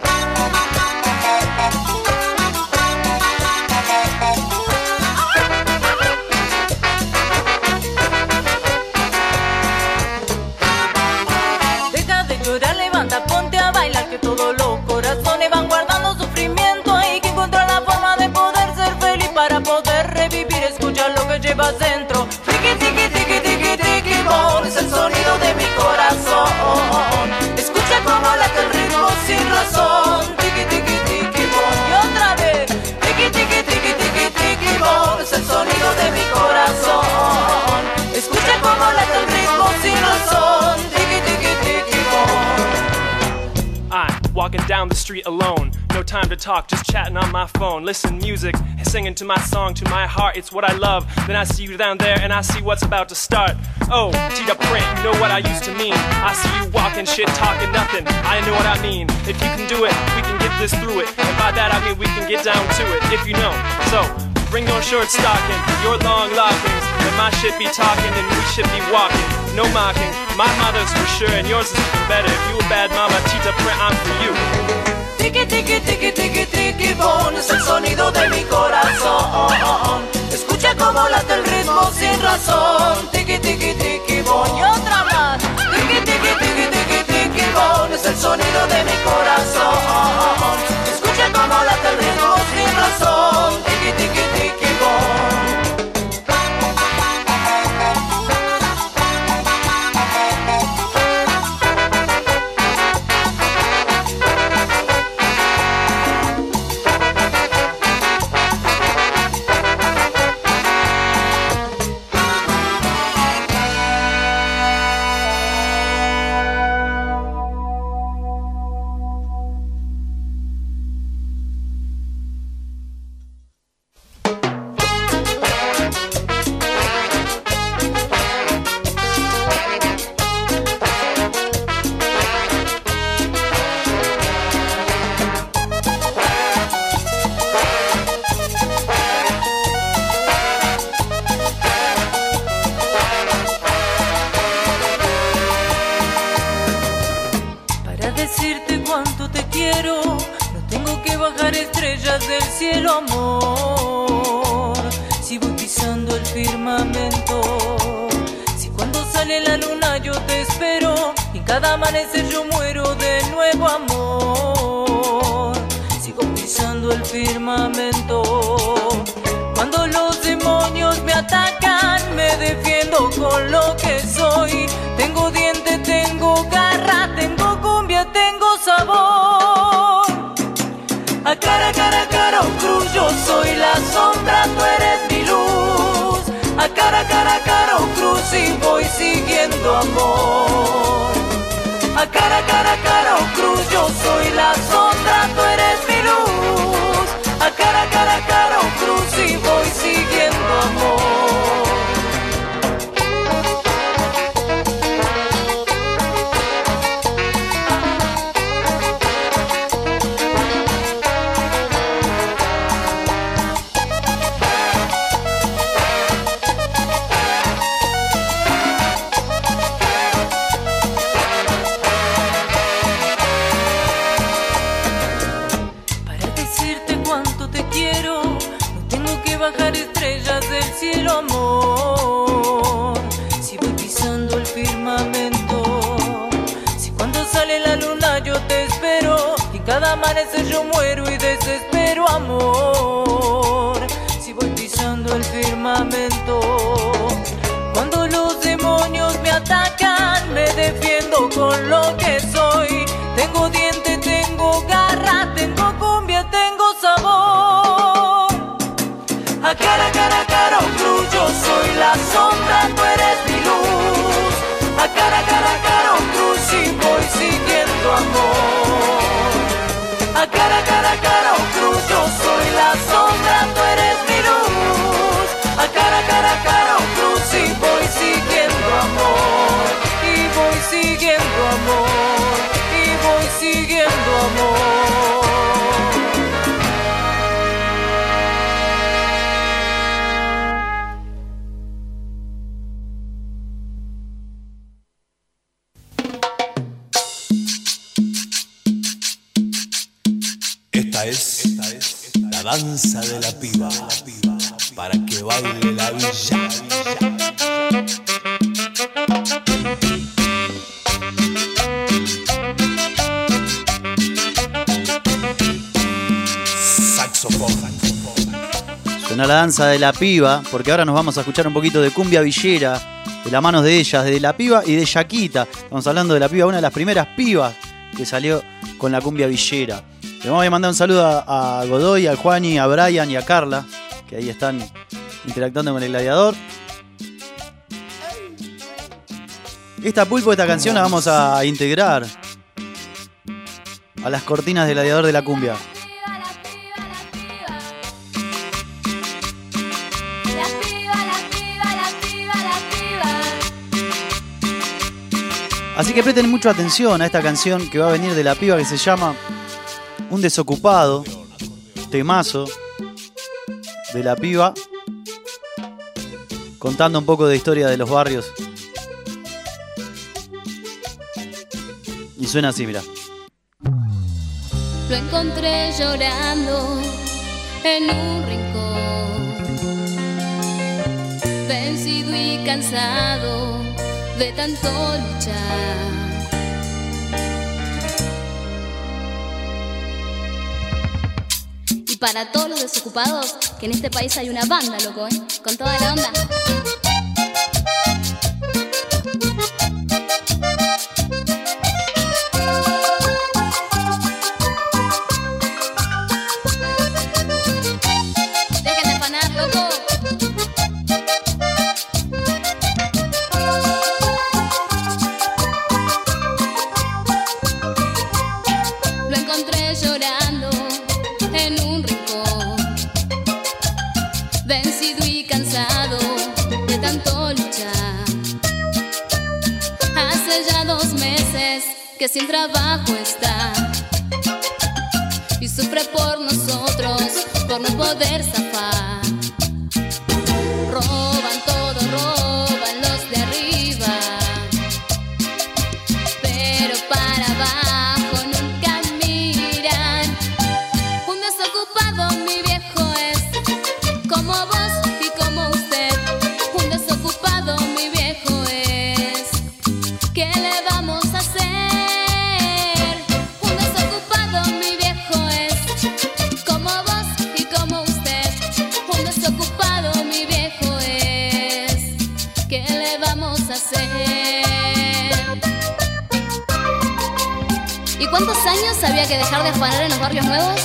Deja de llorar, levanta, ponte a bailar, que todos los corazones van guardando sufrimiento. Hay que encontrar la forma de poder ser feliz para poder revivir, escuchar lo que llevas dentro. Tiki, tiki, tiki, tiki, tiki, bon, es el sonido de mi corazón. Escucha cómo late el ritmo sin razón. Tiki, tiki, tiki, bon. Y otra vez. Tiki, tiki, tiki, tiki, tiki, bon, es el sonido de mi corazón. Escucha cómo late el ritmo sin razón. Tiki, tiki, tiki, bon. I'm walking down the street alone. No time to talk, just chatting on my phone. Listen, music, singing to my song, to my heart, it's what I love. Then I see you down there and I see what's about to start. Oh, Tita Print, you know what I used to mean. I see you walking shit, talking nothing. I know what I mean. If you can do it, we can get this through it. And by that I mean we can get down to it, if you know. So, bring your short stocking, your long lockings. And my shit be talking and we should be walking. No mocking, my mother's for sure and yours is even better. If you a bad mama, Tita Print, I'm for you. Tiki, tiki, tiki, tiki, tiki, bon, es el sonido de mi corazón. Escucha cómo late el ritmo sin razón. Tiki, tiki, tiki, bon. Y otra más. Tiki, tiki, tiki, tiki, tiki, bon, es el sonido de mi corazón. Escucha cómo late el ritmo sin razón. Tiki, tiki, tiki, bon. del cielo, amor. Si voy pisando el firmamento, si cuando sale la luna yo te espero, y cada amanecer yo muero de nuevo, amor. Sigo pisando el firmamento. Cuando los demonios me atacan, me defiendo con lo que soy. Tengo diente, tengo garra, tengo cumbia, tengo sabor. A cara, cara, cara, oh cruz, yo soy la sombra, tú eres mi luz. A cara, cara, cara, oh cruz, y voy siguiendo amor. A cara, cara, cara, oh cruz, yo soy la sombra, tú eres mi luz. A cara, cara, cara, oh cruz, y voy siguiendo amor. Bajar estrellas del cielo, amor. Si voy pisando el firmamento, si cuando sale la luna yo te espero, y cada amanecer yo muero y desespero, amor. Si voy pisando el firmamento, cuando los demonios me atacan, me defiendo con lo que soy. Tengo diente, tengo garra, tengo cumbia, tengo sabor. A cara, cara, cara, oh cruz, yo soy la sombra, tú eres mi luz. A cara, cara, cara, oh cruz, y voy siguiendo amor. A cara, cara, cara, oh cruz, yo soy la sombra, tú eres mi luz. A cara, cara, cara, oh cruz, y voy siguiendo amor. Y voy siguiendo amor. Y voy siguiendo amor. Esta es, esta es la danza de la piba, para que baile la villa. Saxofón. Suena la danza de la piba, porque ahora nos vamos a escuchar un poquito de cumbia villera, de las manos de ellas, de la piba y de Yaquita. Estamos hablando de la piba, una de las primeras pibas que salió con la cumbia villera. Le vamos a mandar un saludo a, a Godoy, a Juani, a Brian y a Carla, que ahí están interactuando con el gladiador. Esta pulpo, esta canción la vamos a integrar a las cortinas del gladiador de la cumbia. Así que presten mucha atención a esta canción que va a venir de la piba, que se llama Un Desocupado, temazo de la piba, contando un poco de historia de los barrios. Y suena así, mira. Lo encontré llorando en un rincón, vencido y cansado de tanto luchar. Y para todos los desocupados, que en este país hay una banda, loco, ¿eh? Con toda la onda. Que sin trabajo está y sufre por nosotros, por no poder zafar. Roban todo, roban los de arriba, pero para abajo nunca miran. Un desocupado ¿qué le vamos a hacer? ¿Y cuántos años había que dejar de afanar en los barrios nuevos?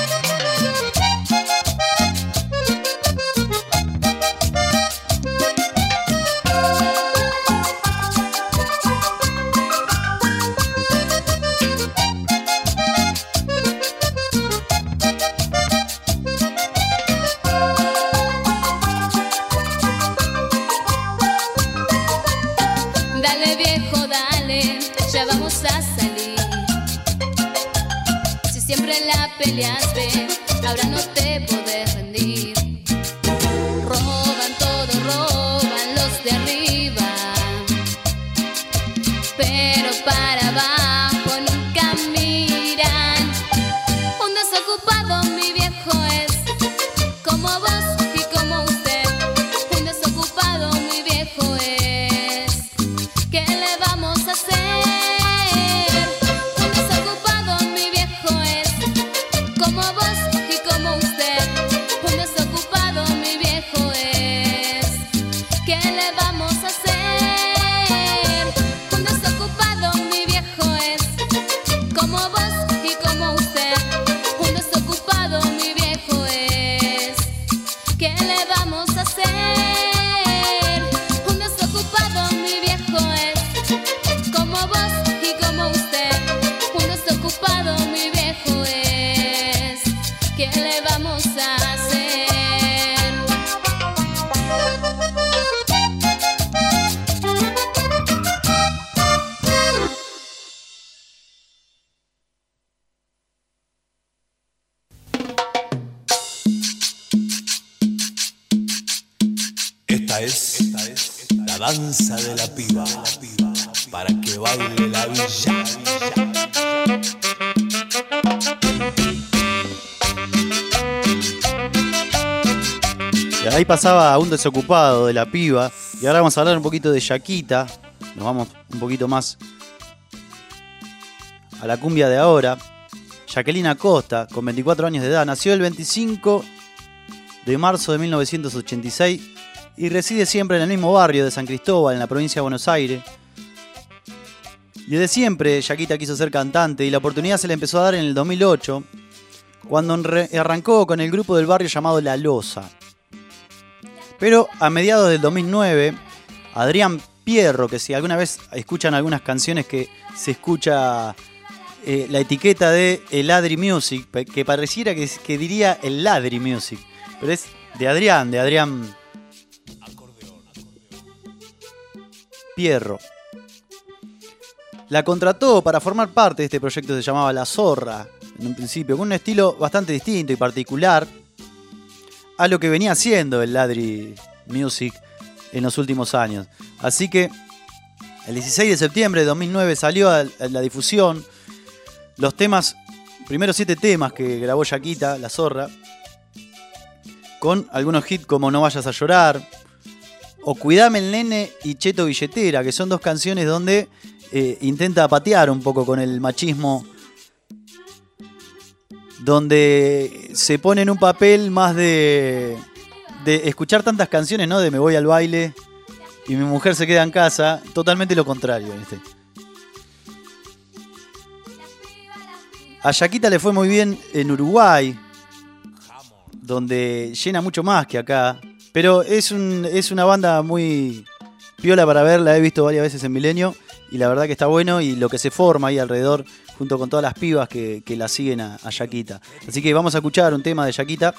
Dale viejo, dale, ya vamos a salir. Si siempre la peleaste, ahora no te podés rendir. Roban todo, roban los de arriba, pero para abajo nunca miran. Un desocupado, mi viejo, es como vos y como usted. Un desocupado, mi viejo, es. ¿Qué le vamos a hacer? Un desocupado, mi viejo, es como vos y como usted. Un desocupado, mi viejo, es. ¿Qué le vamos a hacer? Un desocupado, mi viejo, es como vos y como usted. Un desocupado, mi viejo, es. ¿Qué le vamos a hacer? Un desocupado, mi viejo, es como vos y como usted. Un desocupado, mi viejo, es. ¿Qué le vamos a hacer? Esta es, esta es la danza de la piba, para que baile la villa. Y ahí pasaba a un desocupado de la piba. Y ahora vamos a hablar un poquito de Shakita. Nos vamos un poquito más a la cumbia de ahora. Jacqueline Acosta, con veinticuatro años de edad, nació el veinticinco de marzo de mil novecientos ochenta y seis y reside siempre en el mismo barrio de San Cristóbal, en la provincia de Buenos Aires. Y desde siempre Shakita quiso ser cantante y la oportunidad se le empezó a dar en el dos mil ocho, cuando arrancó con el grupo del barrio llamado La Loza. Pero a mediados del dos mil nueve, Adrián Pierro, que si alguna vez escuchan algunas canciones que se escucha eh, la etiqueta de el Ladri Music, que pareciera que, que diría el Ladri Music, pero es de Adrián, de Adrián Pierro. La contrató para formar parte de este proyecto que se llamaba La Zorra, en un principio, con un estilo bastante distinto y particular a lo que venía haciendo el Ladri Music en los últimos años. Así que el dieciséis de septiembre de dos mil nueve salió a la difusión los temas, primeros siete temas que grabó Shakita, La Zorra, con algunos hits como No Vayas a Llorar o Cuidame el Nene y Cheto Billetera, que son dos canciones donde eh, intenta patear un poco con el machismo, donde se pone en un papel más de, de escuchar tantas canciones, ¿no? De me voy al baile y mi mujer se queda en casa. Totalmente lo contrario, ¿viste? A Shakita le fue muy bien en Uruguay, donde llena mucho más que acá. Pero es, un, es una banda muy piola para ver, la he visto varias veces en Milenio y la verdad que está bueno, y lo que se forma ahí alrededor junto con todas las pibas que, que la siguen a, a Shakita. Así que vamos a escuchar un tema de Shakita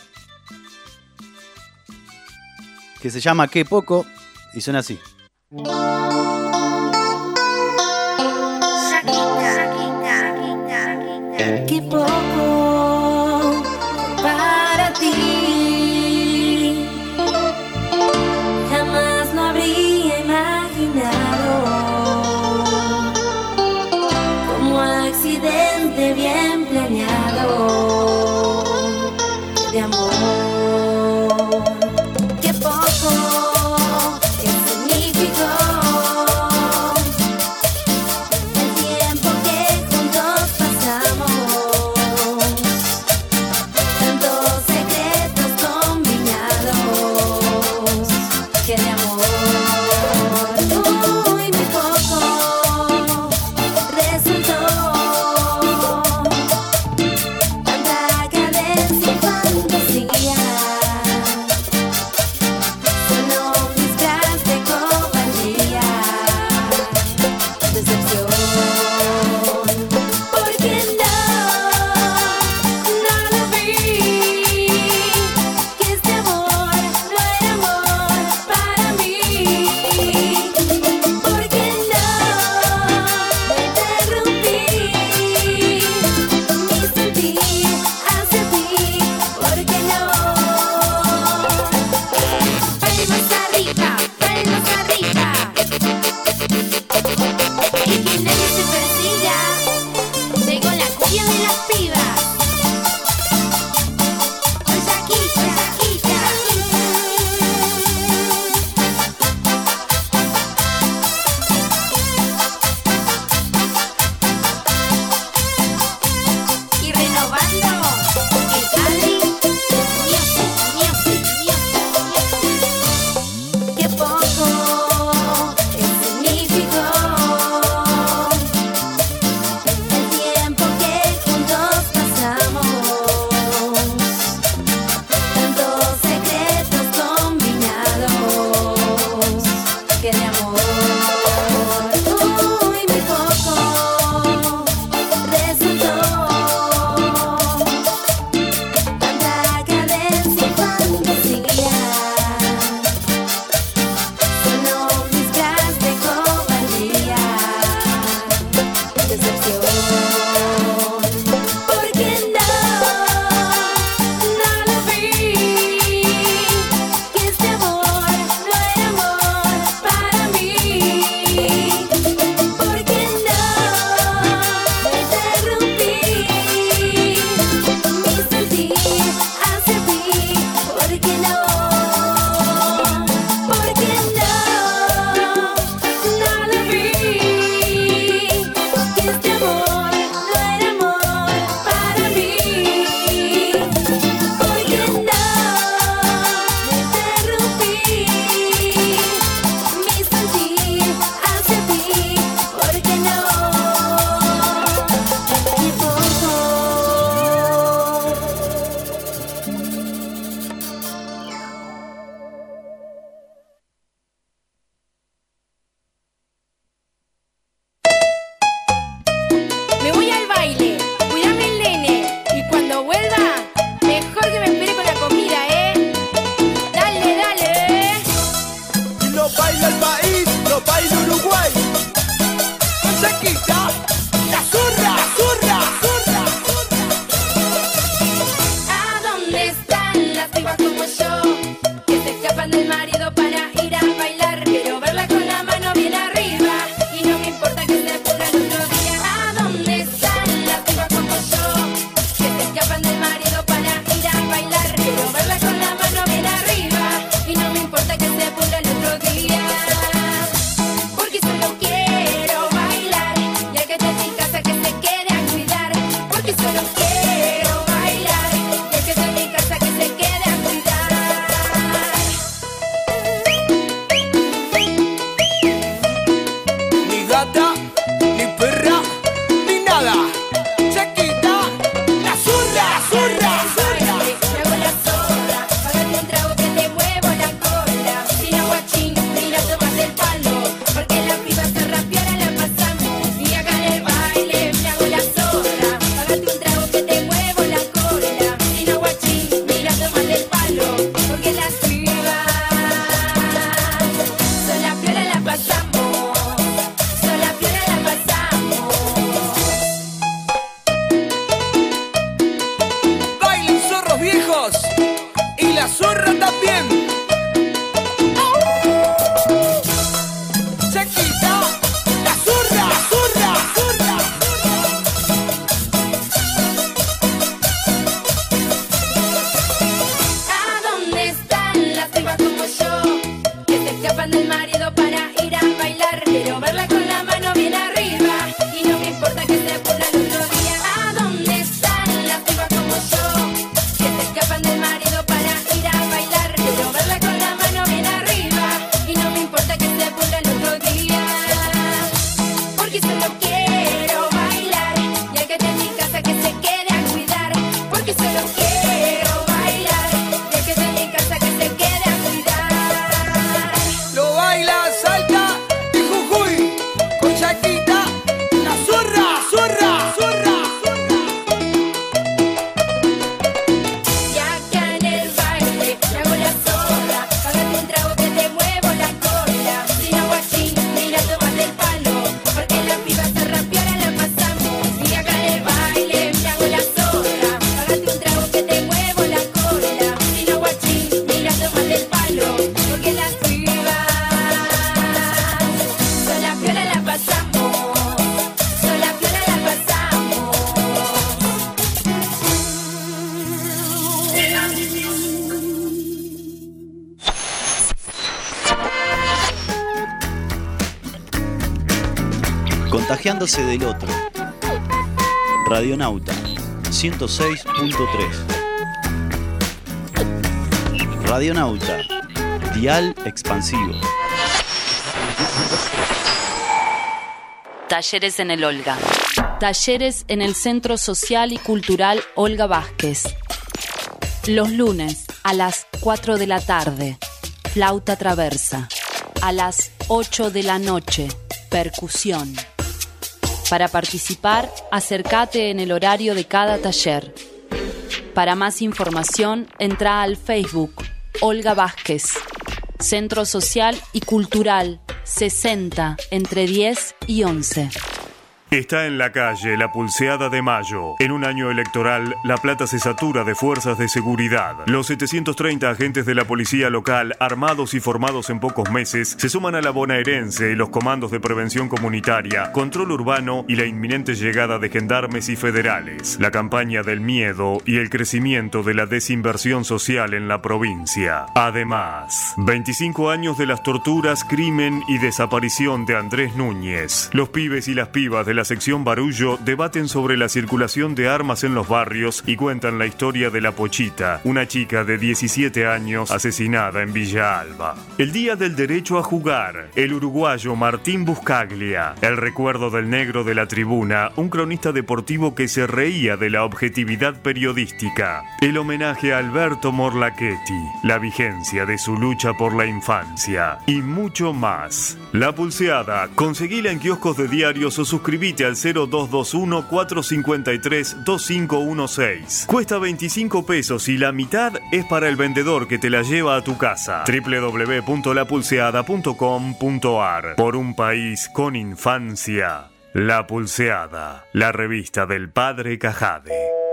que se llama Qué Poco y suena así. Qué poco para ti, jamás lo habría imaginado, como accidente bien planeado de amor. Qué poco que significó Contagiándose del otro. Radionauta ciento seis punto tres. Radionauta, dial expansivo. Talleres en el Olga. Talleres en el Centro Social y Cultural Olga Vázquez. Los lunes a las cuatro de la tarde, flauta traversa. A las ocho de la noche, percusión. Para participar, acércate en el horario de cada taller. Para más información, entra al Facebook Olga Vázquez, Centro Social y Cultural sesenta entre diez y once. Está en la calle la Pulseada de Mayo. En un año electoral, La Plata se satura de fuerzas de seguridad. Los setecientos treinta agentes de la policía local, armados y formados en pocos meses, se suman a la bonaerense y los comandos de prevención comunitaria, control urbano y la inminente llegada de gendarmes y federales. La campaña del miedo y el crecimiento de la desinversión social en la provincia. Además, veinticinco años de las torturas, crimen y desaparición de Andrés Núñez. Los pibes y las pibas de la sección Barullo debaten sobre la circulación de armas en los barrios y cuentan la historia de la Pochita, una chica de diecisiete años asesinada en Villa Alba. El Día del Derecho a Jugar, el uruguayo Martín Buscaglia, el recuerdo del negro de la tribuna, un cronista deportivo que se reía de la objetividad periodística, el homenaje a Alberto Morlachetti, la vigencia de su lucha por la infancia y mucho más. La Pulseada, conseguila en kioscos de diarios o suscribite al cero dos dos uno, cuatro cinco tres, dos cinco uno seis. Cuesta veinticinco pesos y la mitad es para el vendedor que te la lleva a tu casa. doble u doble u doble u punto la pulseada punto com punto a r. Por un país con infancia. La Pulseada, la revista del Padre Cajade.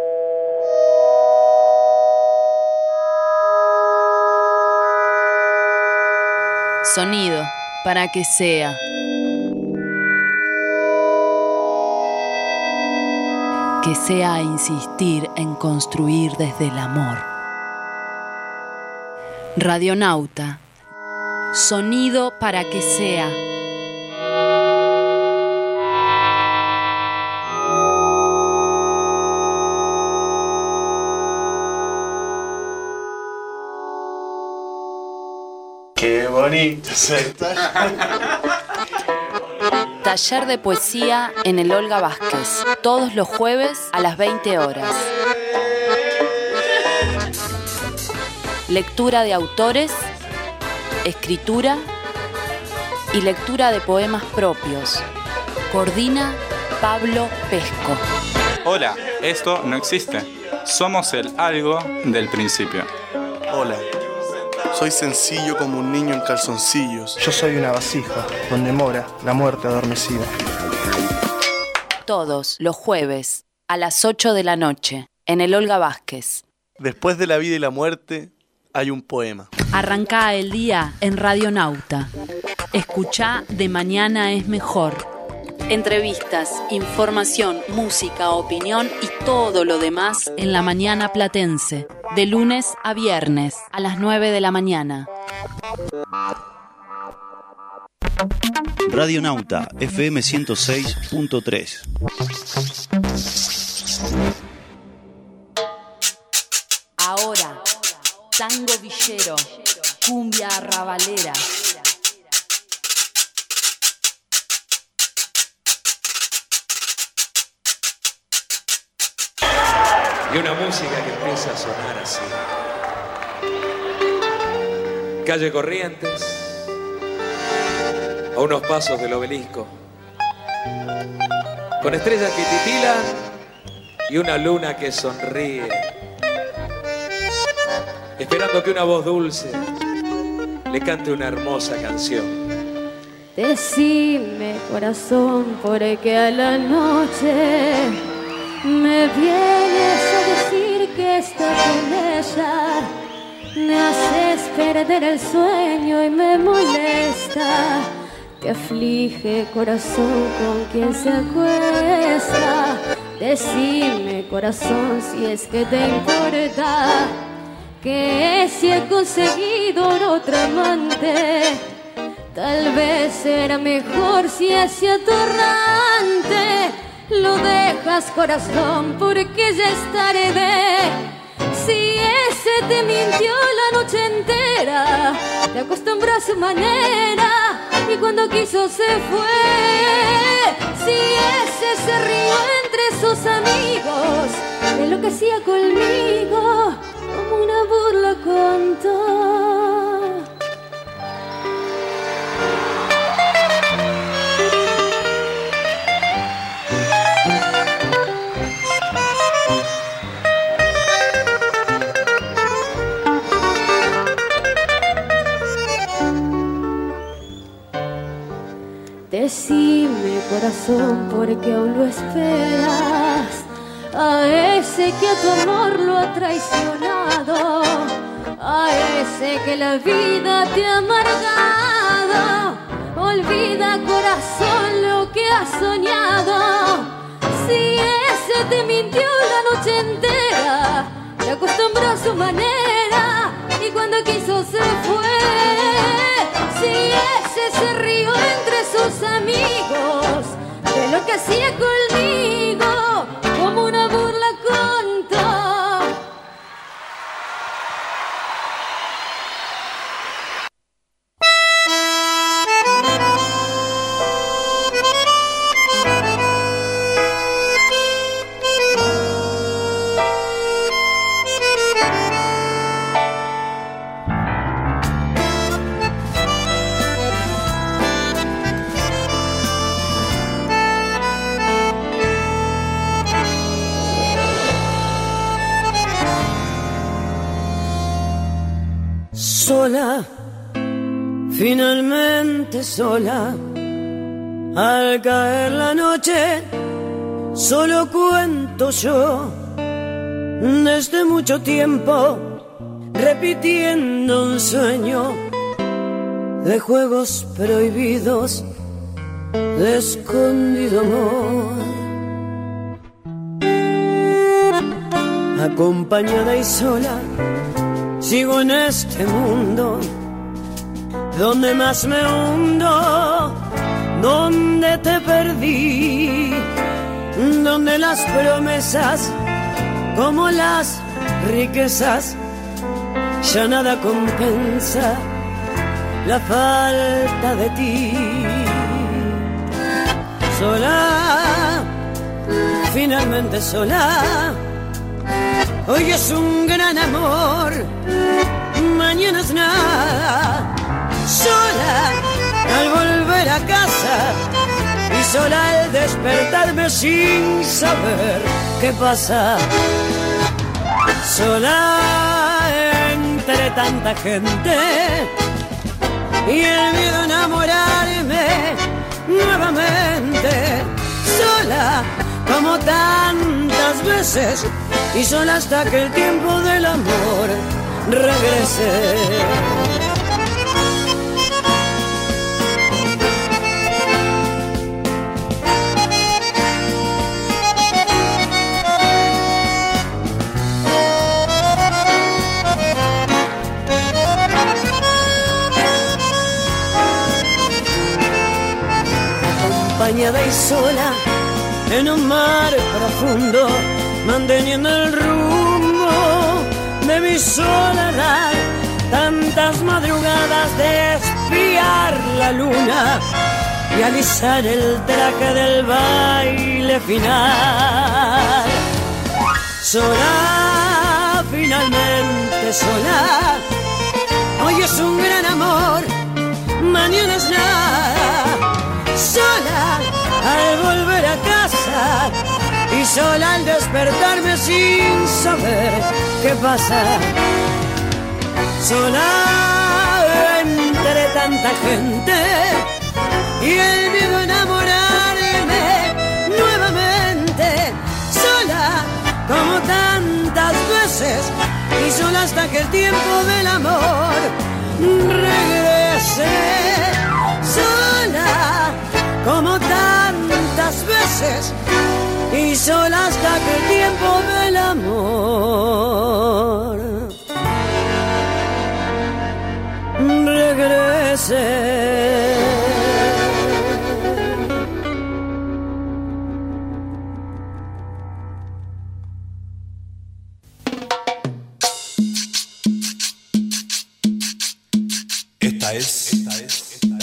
Sonido para que sea. Que sea insistir en construir desde el amor. Radionauta. Sonido para que sea. Qué bonito es esto. Taller de poesía en el Olga Vázquez, todos los jueves a las veinte horas. Lectura de autores, escritura y lectura de poemas propios. Coordina Pablo Pesco. Hola, esto no existe. Somos el algo del principio. Hola. Soy sencillo como un niño en calzoncillos. Yo soy una vasija donde mora la muerte adormecida. Todos los jueves a las ocho de la noche en el Olga Vázquez. Después de la vida y la muerte hay un poema. Arrancá el día en Radionauta. Escuchá De Mañana es Mejor. Entrevistas, información, música, opinión y todo lo demás en la mañana platense. De lunes a viernes a las nueve de la mañana. Radionauta F M ciento seis punto tres. Ahora, tango villero, cumbia arrabalera. Y una música que empieza a sonar así. Calle Corrientes, a unos pasos del obelisco, con estrellas que titilan y una luna que sonríe, esperando que una voz dulce le cante una hermosa canción. Decime, corazón, por que a la noche me vienes a decir que estoy con ella. Me haces perder el sueño y me molesta. Te aflige, corazón, con quien se acuesta. Decime, corazón, si es que te importa que si he conseguido otra amante. Tal vez era mejor si ese atorrante lo dejas, corazón, porque ya es tarde. Si ese te mintió la noche entera, te acostumbró a su manera y cuando quiso se fue. Si ese se rió entre sus amigos de lo que hacía conmigo, como una burla contó. Decime, corazón, porque aún lo esperas, a ese que a tu amor lo ha traicionado, a ese que la vida te ha amargado. Olvida, corazón, lo que has soñado. Si ese te mintió la noche entera, te acostumbró a su manera y cuando quiso se fue. Si ese se rió entre sus amigos de lo que hacía conmigo, como una burla contó. Sola, finalmente sola, al caer la noche, solo cuento yo, desde mucho tiempo, repitiendo un sueño de juegos prohibidos, de escondido amor. Acompañada y sola, sigo en este mundo, donde más me hundo, donde te perdí, donde las promesas, como las riquezas, ya nada compensa la falta de ti. Sola, finalmente sola, hoy es un gran amor, mañana es nada. Sola al volver a casa y sola al despertarme sin saber qué pasa. Sola entre tanta gente y el miedo a enamorarme nuevamente. Sola como tantas veces y sola hasta que el tiempo del amor regrese. Acompañada y sola en un mar profundo, manteniendo el rumbo de mi soledad. Tantas madrugadas de espiar la luna y alisar el traje del baile final. Sola, finalmente sola, hoy es un gran amor, mañana es nada. Sola al volver a casa y sola al despertarme sin saber qué pasa. Sola entre tanta gente y el miedo a enamorarme nuevamente. Sola como tantas veces y sola hasta que el tiempo del amor regrese. Sola como tantas veces y sola hasta que el tiempo del amor regrese.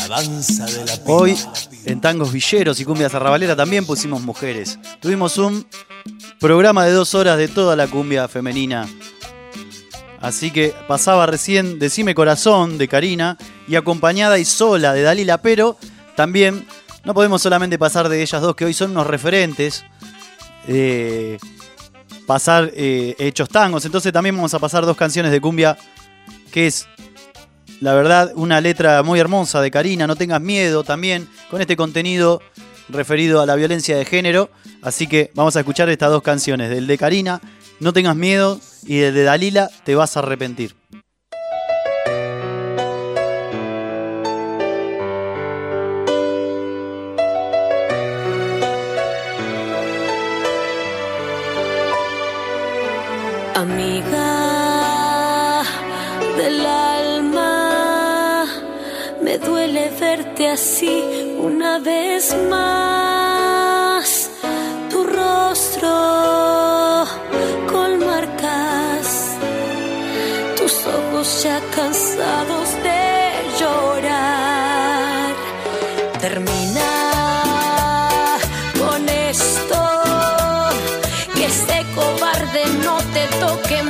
La danza de la piba. Hoy en Tangos Villeros y Cumbias Arrabalera también pusimos mujeres. Tuvimos un programa de dos horas de toda la cumbia femenina. Así que pasaba recién Decime Corazón de Karina y Acompañada y Sola de Dalila, pero también no podemos solamente pasar de ellas dos, que hoy son unos referentes, eh, pasar eh, hechos tangos. Entonces también vamos a pasar dos canciones de cumbia, que es, la verdad, una letra muy hermosa de Karina, No tengas miedo, también con este contenido referido a la violencia de género. Así que vamos a escuchar estas dos canciones, del de Karina, No tengas miedo, y del de Dalila, Te vas a arrepentir. Amiga del alma, me duele verte así una vez más. Tu rostro con marcas, tus ojos ya cansados de llorar. Termina con esto, que este cobarde no te toque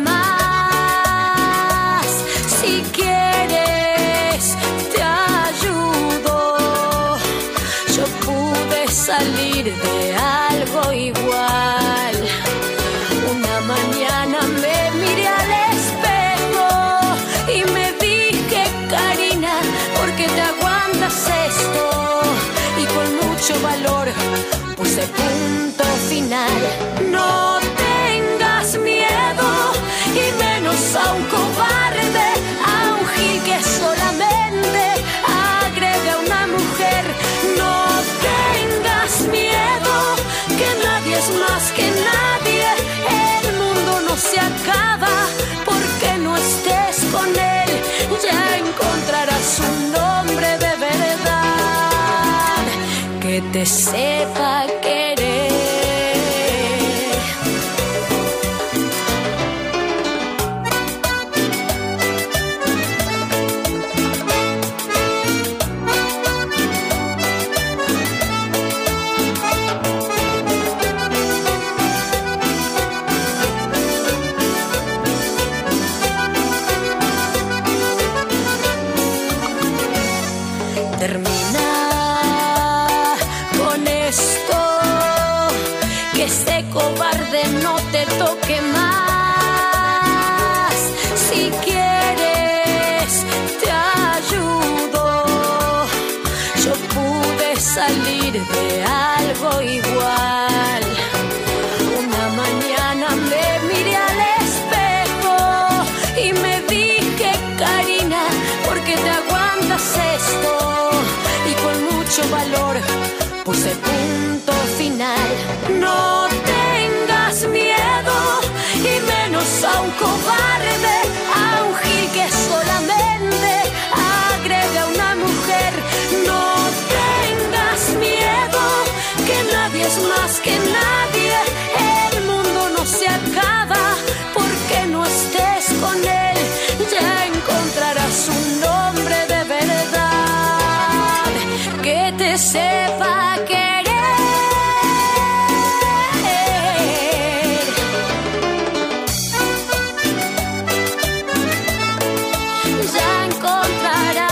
más. Si quieres te ayudo, yo pude salir de algo igual. Una mañana me miré al espejo y me dije, Karina, ¿por qué te aguantas esto? Y con mucho valor puse punto final. No tengas miedo, y menos a un cobarde, a un gil que solamente agrede a una mujer. No tengas miedo, que nadie es más que nadie. El mundo no se acaba porque no estés con él. Ya encontrarás un hombre de verdad que te sepa querer. Termina con esto, que este cobarde no te toque más. Si quieres te ayudo, yo pude salir de algo igual. Una mañana me miré al espejo y me dije, Karina, ¿por qué te aguantas esto? Y con mucho valor puse punto final. No tengas miedo, y menos a un cobarde, a un gil que solamente agrede a una mujer. No tengas miedo, que nadie es más que nadie. El mundo no se acaba porque no estés con él. Ya encontrarás un hombre de verdad que te sepa querer. Ya encontrarás.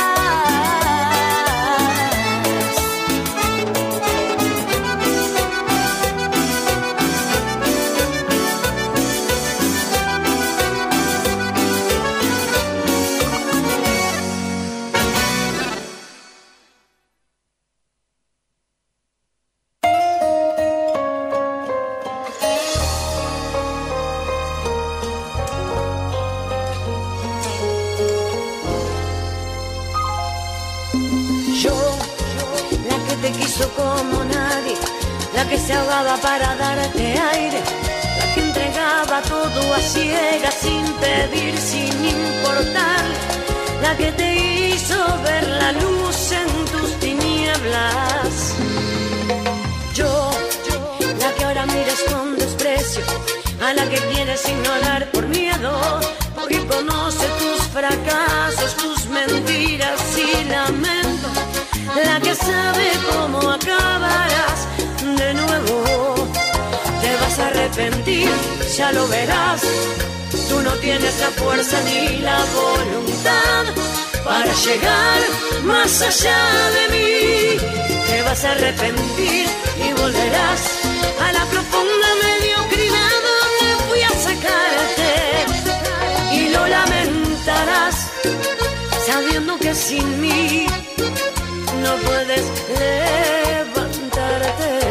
Yo, la que te quiso como nadie, la que se ahogaba para darte aire, la que entregaba todo a ciegas sin pedir, sin importar, la que te hizo ver la luz en tus tinieblas. Yo, la que ahora miras con desprecio, a la que quieres ignorar por miedo, porque conoce tus fracasos, tus mentiras y lamentos. la que sabe cómo acabarás de nuevo. Te vas a arrepentir, ya lo verás. Tú no tienes la fuerza ni la voluntad para llegar más allá de mí. Te vas a arrepentir y volverás a la profunda mediocridad donde fui a sacarte. Y lo lamentarás sabiendo que sin mí no puedes levantarte.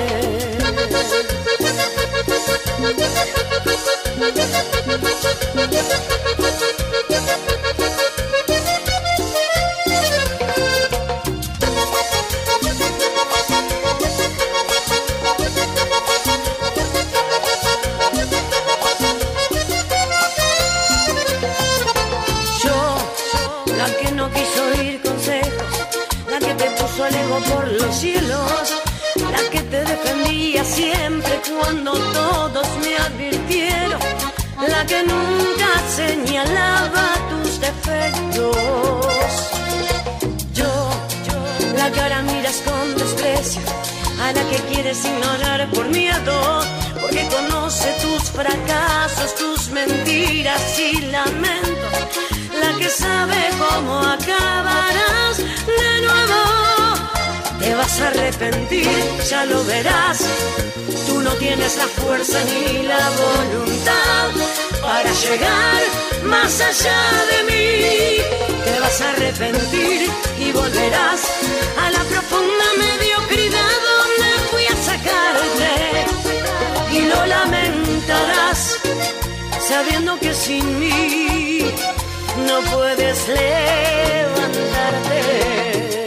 Por los cielos, la que te defendía siempre cuando todos me advirtieron, la que nunca señalaba tus defectos. Yo, yo, la que ahora miras con desprecio, a la que quieres ignorar por miedo, porque conoce tus fracasos, tus mentiras y lamentos, la que sabe cómo acabarás de nuevo. Te vas a arrepentir, ya lo verás. Tú no tienes la fuerza ni la voluntad para llegar más allá de mí. Te vas a arrepentir y volverás a la profunda mediocridad donde fui a sacarte. Y lo lamentarás sabiendo que sin mí no puedes levantarte.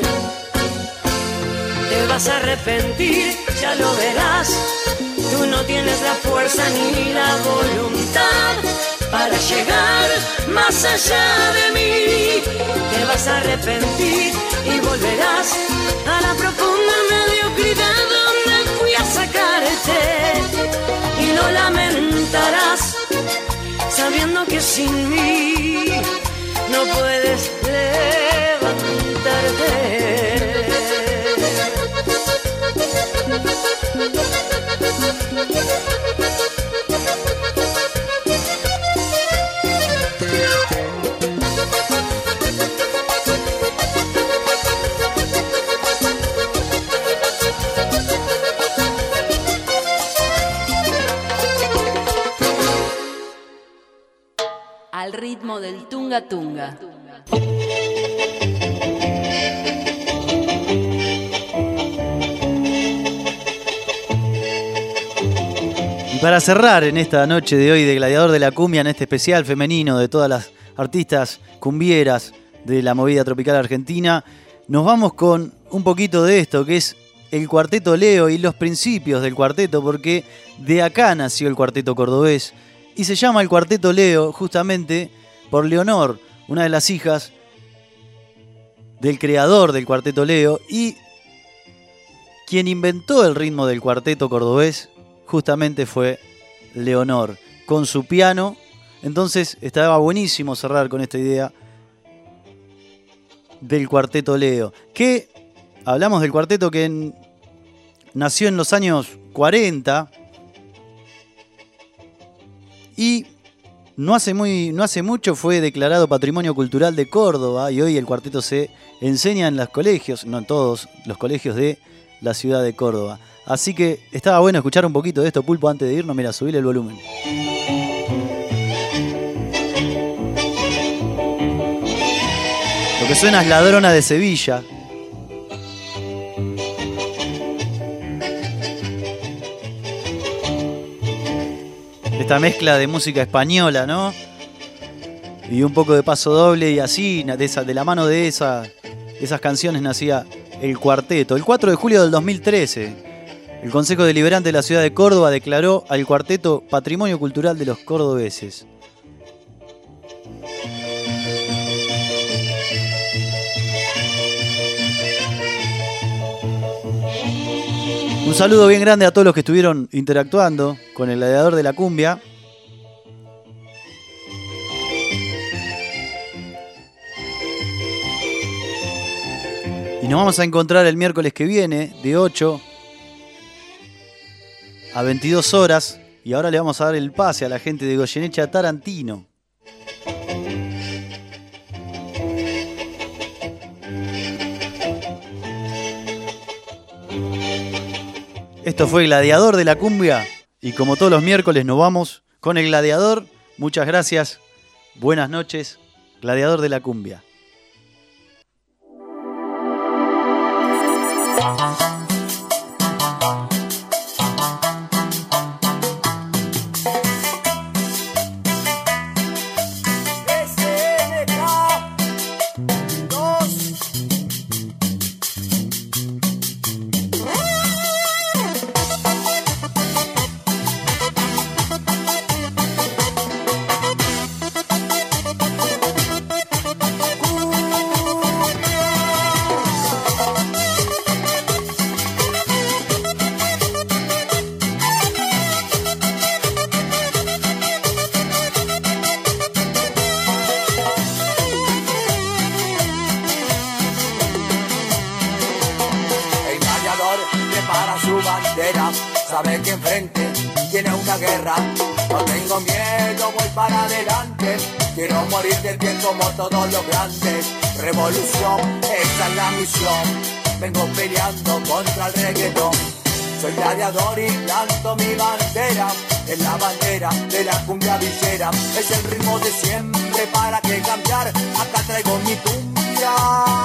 Te vas a arrepentir, ya lo verás. Tú no tienes la fuerza ni la voluntad para llegar más allá de mí. Te vas a arrepentir y volverás a la profunda mediocridad donde fui a sacarte. Y lo lamentarás sabiendo que sin mí no puedes levantarte. Al ritmo del tunga tunga. Para cerrar en esta noche de hoy de Gladiador de la Cumbia, en este especial femenino de todas las artistas cumbieras de la movida tropical argentina, nos vamos con un poquito de esto, que es el Cuarteto Leo y los principios del cuarteto, porque de acá nació el cuarteto cordobés, y se llama el Cuarteto Leo justamente por Leonor, una de las hijas del creador del Cuarteto Leo, y quien inventó el ritmo del cuarteto cordobés justamente fue Leonor, con su piano. Entonces estaba buenísimo cerrar con esta idea del Cuarteto Leo, que hablamos del cuarteto que en, nació en los años cuarenta y no hace, muy, no hace mucho fue declarado Patrimonio Cultural de Córdoba, y hoy el cuarteto se enseña en los colegios, no en todos los colegios de la ciudad de Córdoba. Así que estaba bueno escuchar un poquito de esto, Pulpo, antes de irnos. Mira, subile el volumen. Lo que suena es Ladrona de Sevilla. Esta mezcla de música española, ¿no? Y un poco de paso doble, y así, de, esa, de la mano de esa, esas canciones nacía el cuarteto. El cuatro de julio del dos mil trece... el Consejo Deliberante de la Ciudad de Córdoba declaró al cuarteto Patrimonio Cultural de los Cordobeses. Un saludo bien grande a todos los que estuvieron interactuando con el Gladiador de la Cumbia. Y nos vamos a encontrar el miércoles que viene de ocho a veintidós horas. Y ahora le vamos a dar el pase a la gente de Goyeneche Tarantino. Esto fue Gladiador de la Cumbia. Y como todos los miércoles nos vamos con el Gladiador. Muchas gracias. Buenas noches. Gladiador de la Cumbia. Sabe que enfrente tiene una guerra. No tengo miedo, voy para adelante. Quiero morir de pie como todos los grandes. Revolución, esa es la misión. Vengo peleando contra el reggaetón. Soy gladiador y planto mi bandera. Es la bandera de la cumbia villera. Es el ritmo de siempre, para qué cambiar. Acá traigo mi cumbia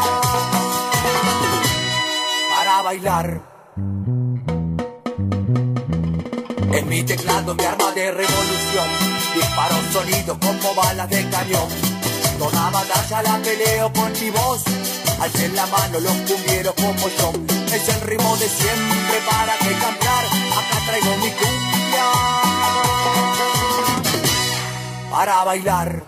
para bailar. En mi teclado mi arma de revolución. Disparo sonido como balas de cañón. Toda batalla la peleo con mi voz. Alcen la mano los cumbieros como yo. Es el ritmo de siempre, para qué cambiar. Acá traigo mi cumbia para bailar.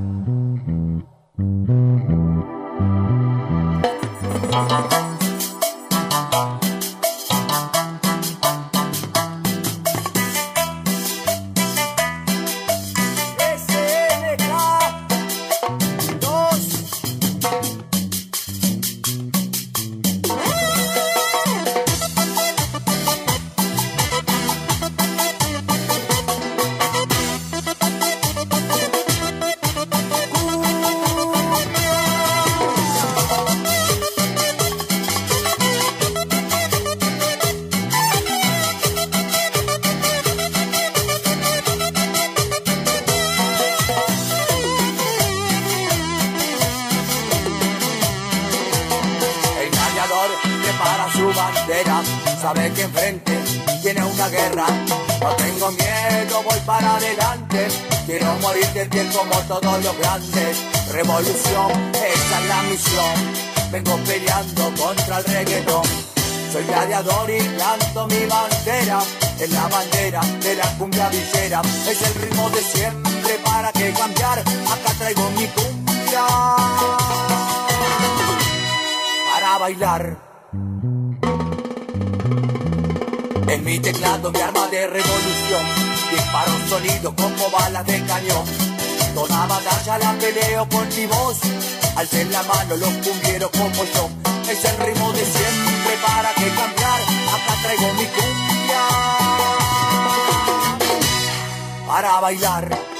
Sabe que enfrente tiene una guerra. No tengo miedo, voy para adelante. Quiero morir de pie como todos los grandes. Revolución, esa es la misión. Vengo peleando contra el reggaetón. Soy gladiador y planto mi bandera. Es la bandera de la cumbia villera. Es el ritmo de siempre, para qué cambiar. Acá traigo mi cumbia para bailar. En mi teclado mi arma de revolución. Disparo sonido como balas de cañón. Toda batalla la peleo con mi voz. Alcen la mano los cumbieros como yo. Es el ritmo de siempre, para qué cambiar. Acá traigo mi cumbia para bailar.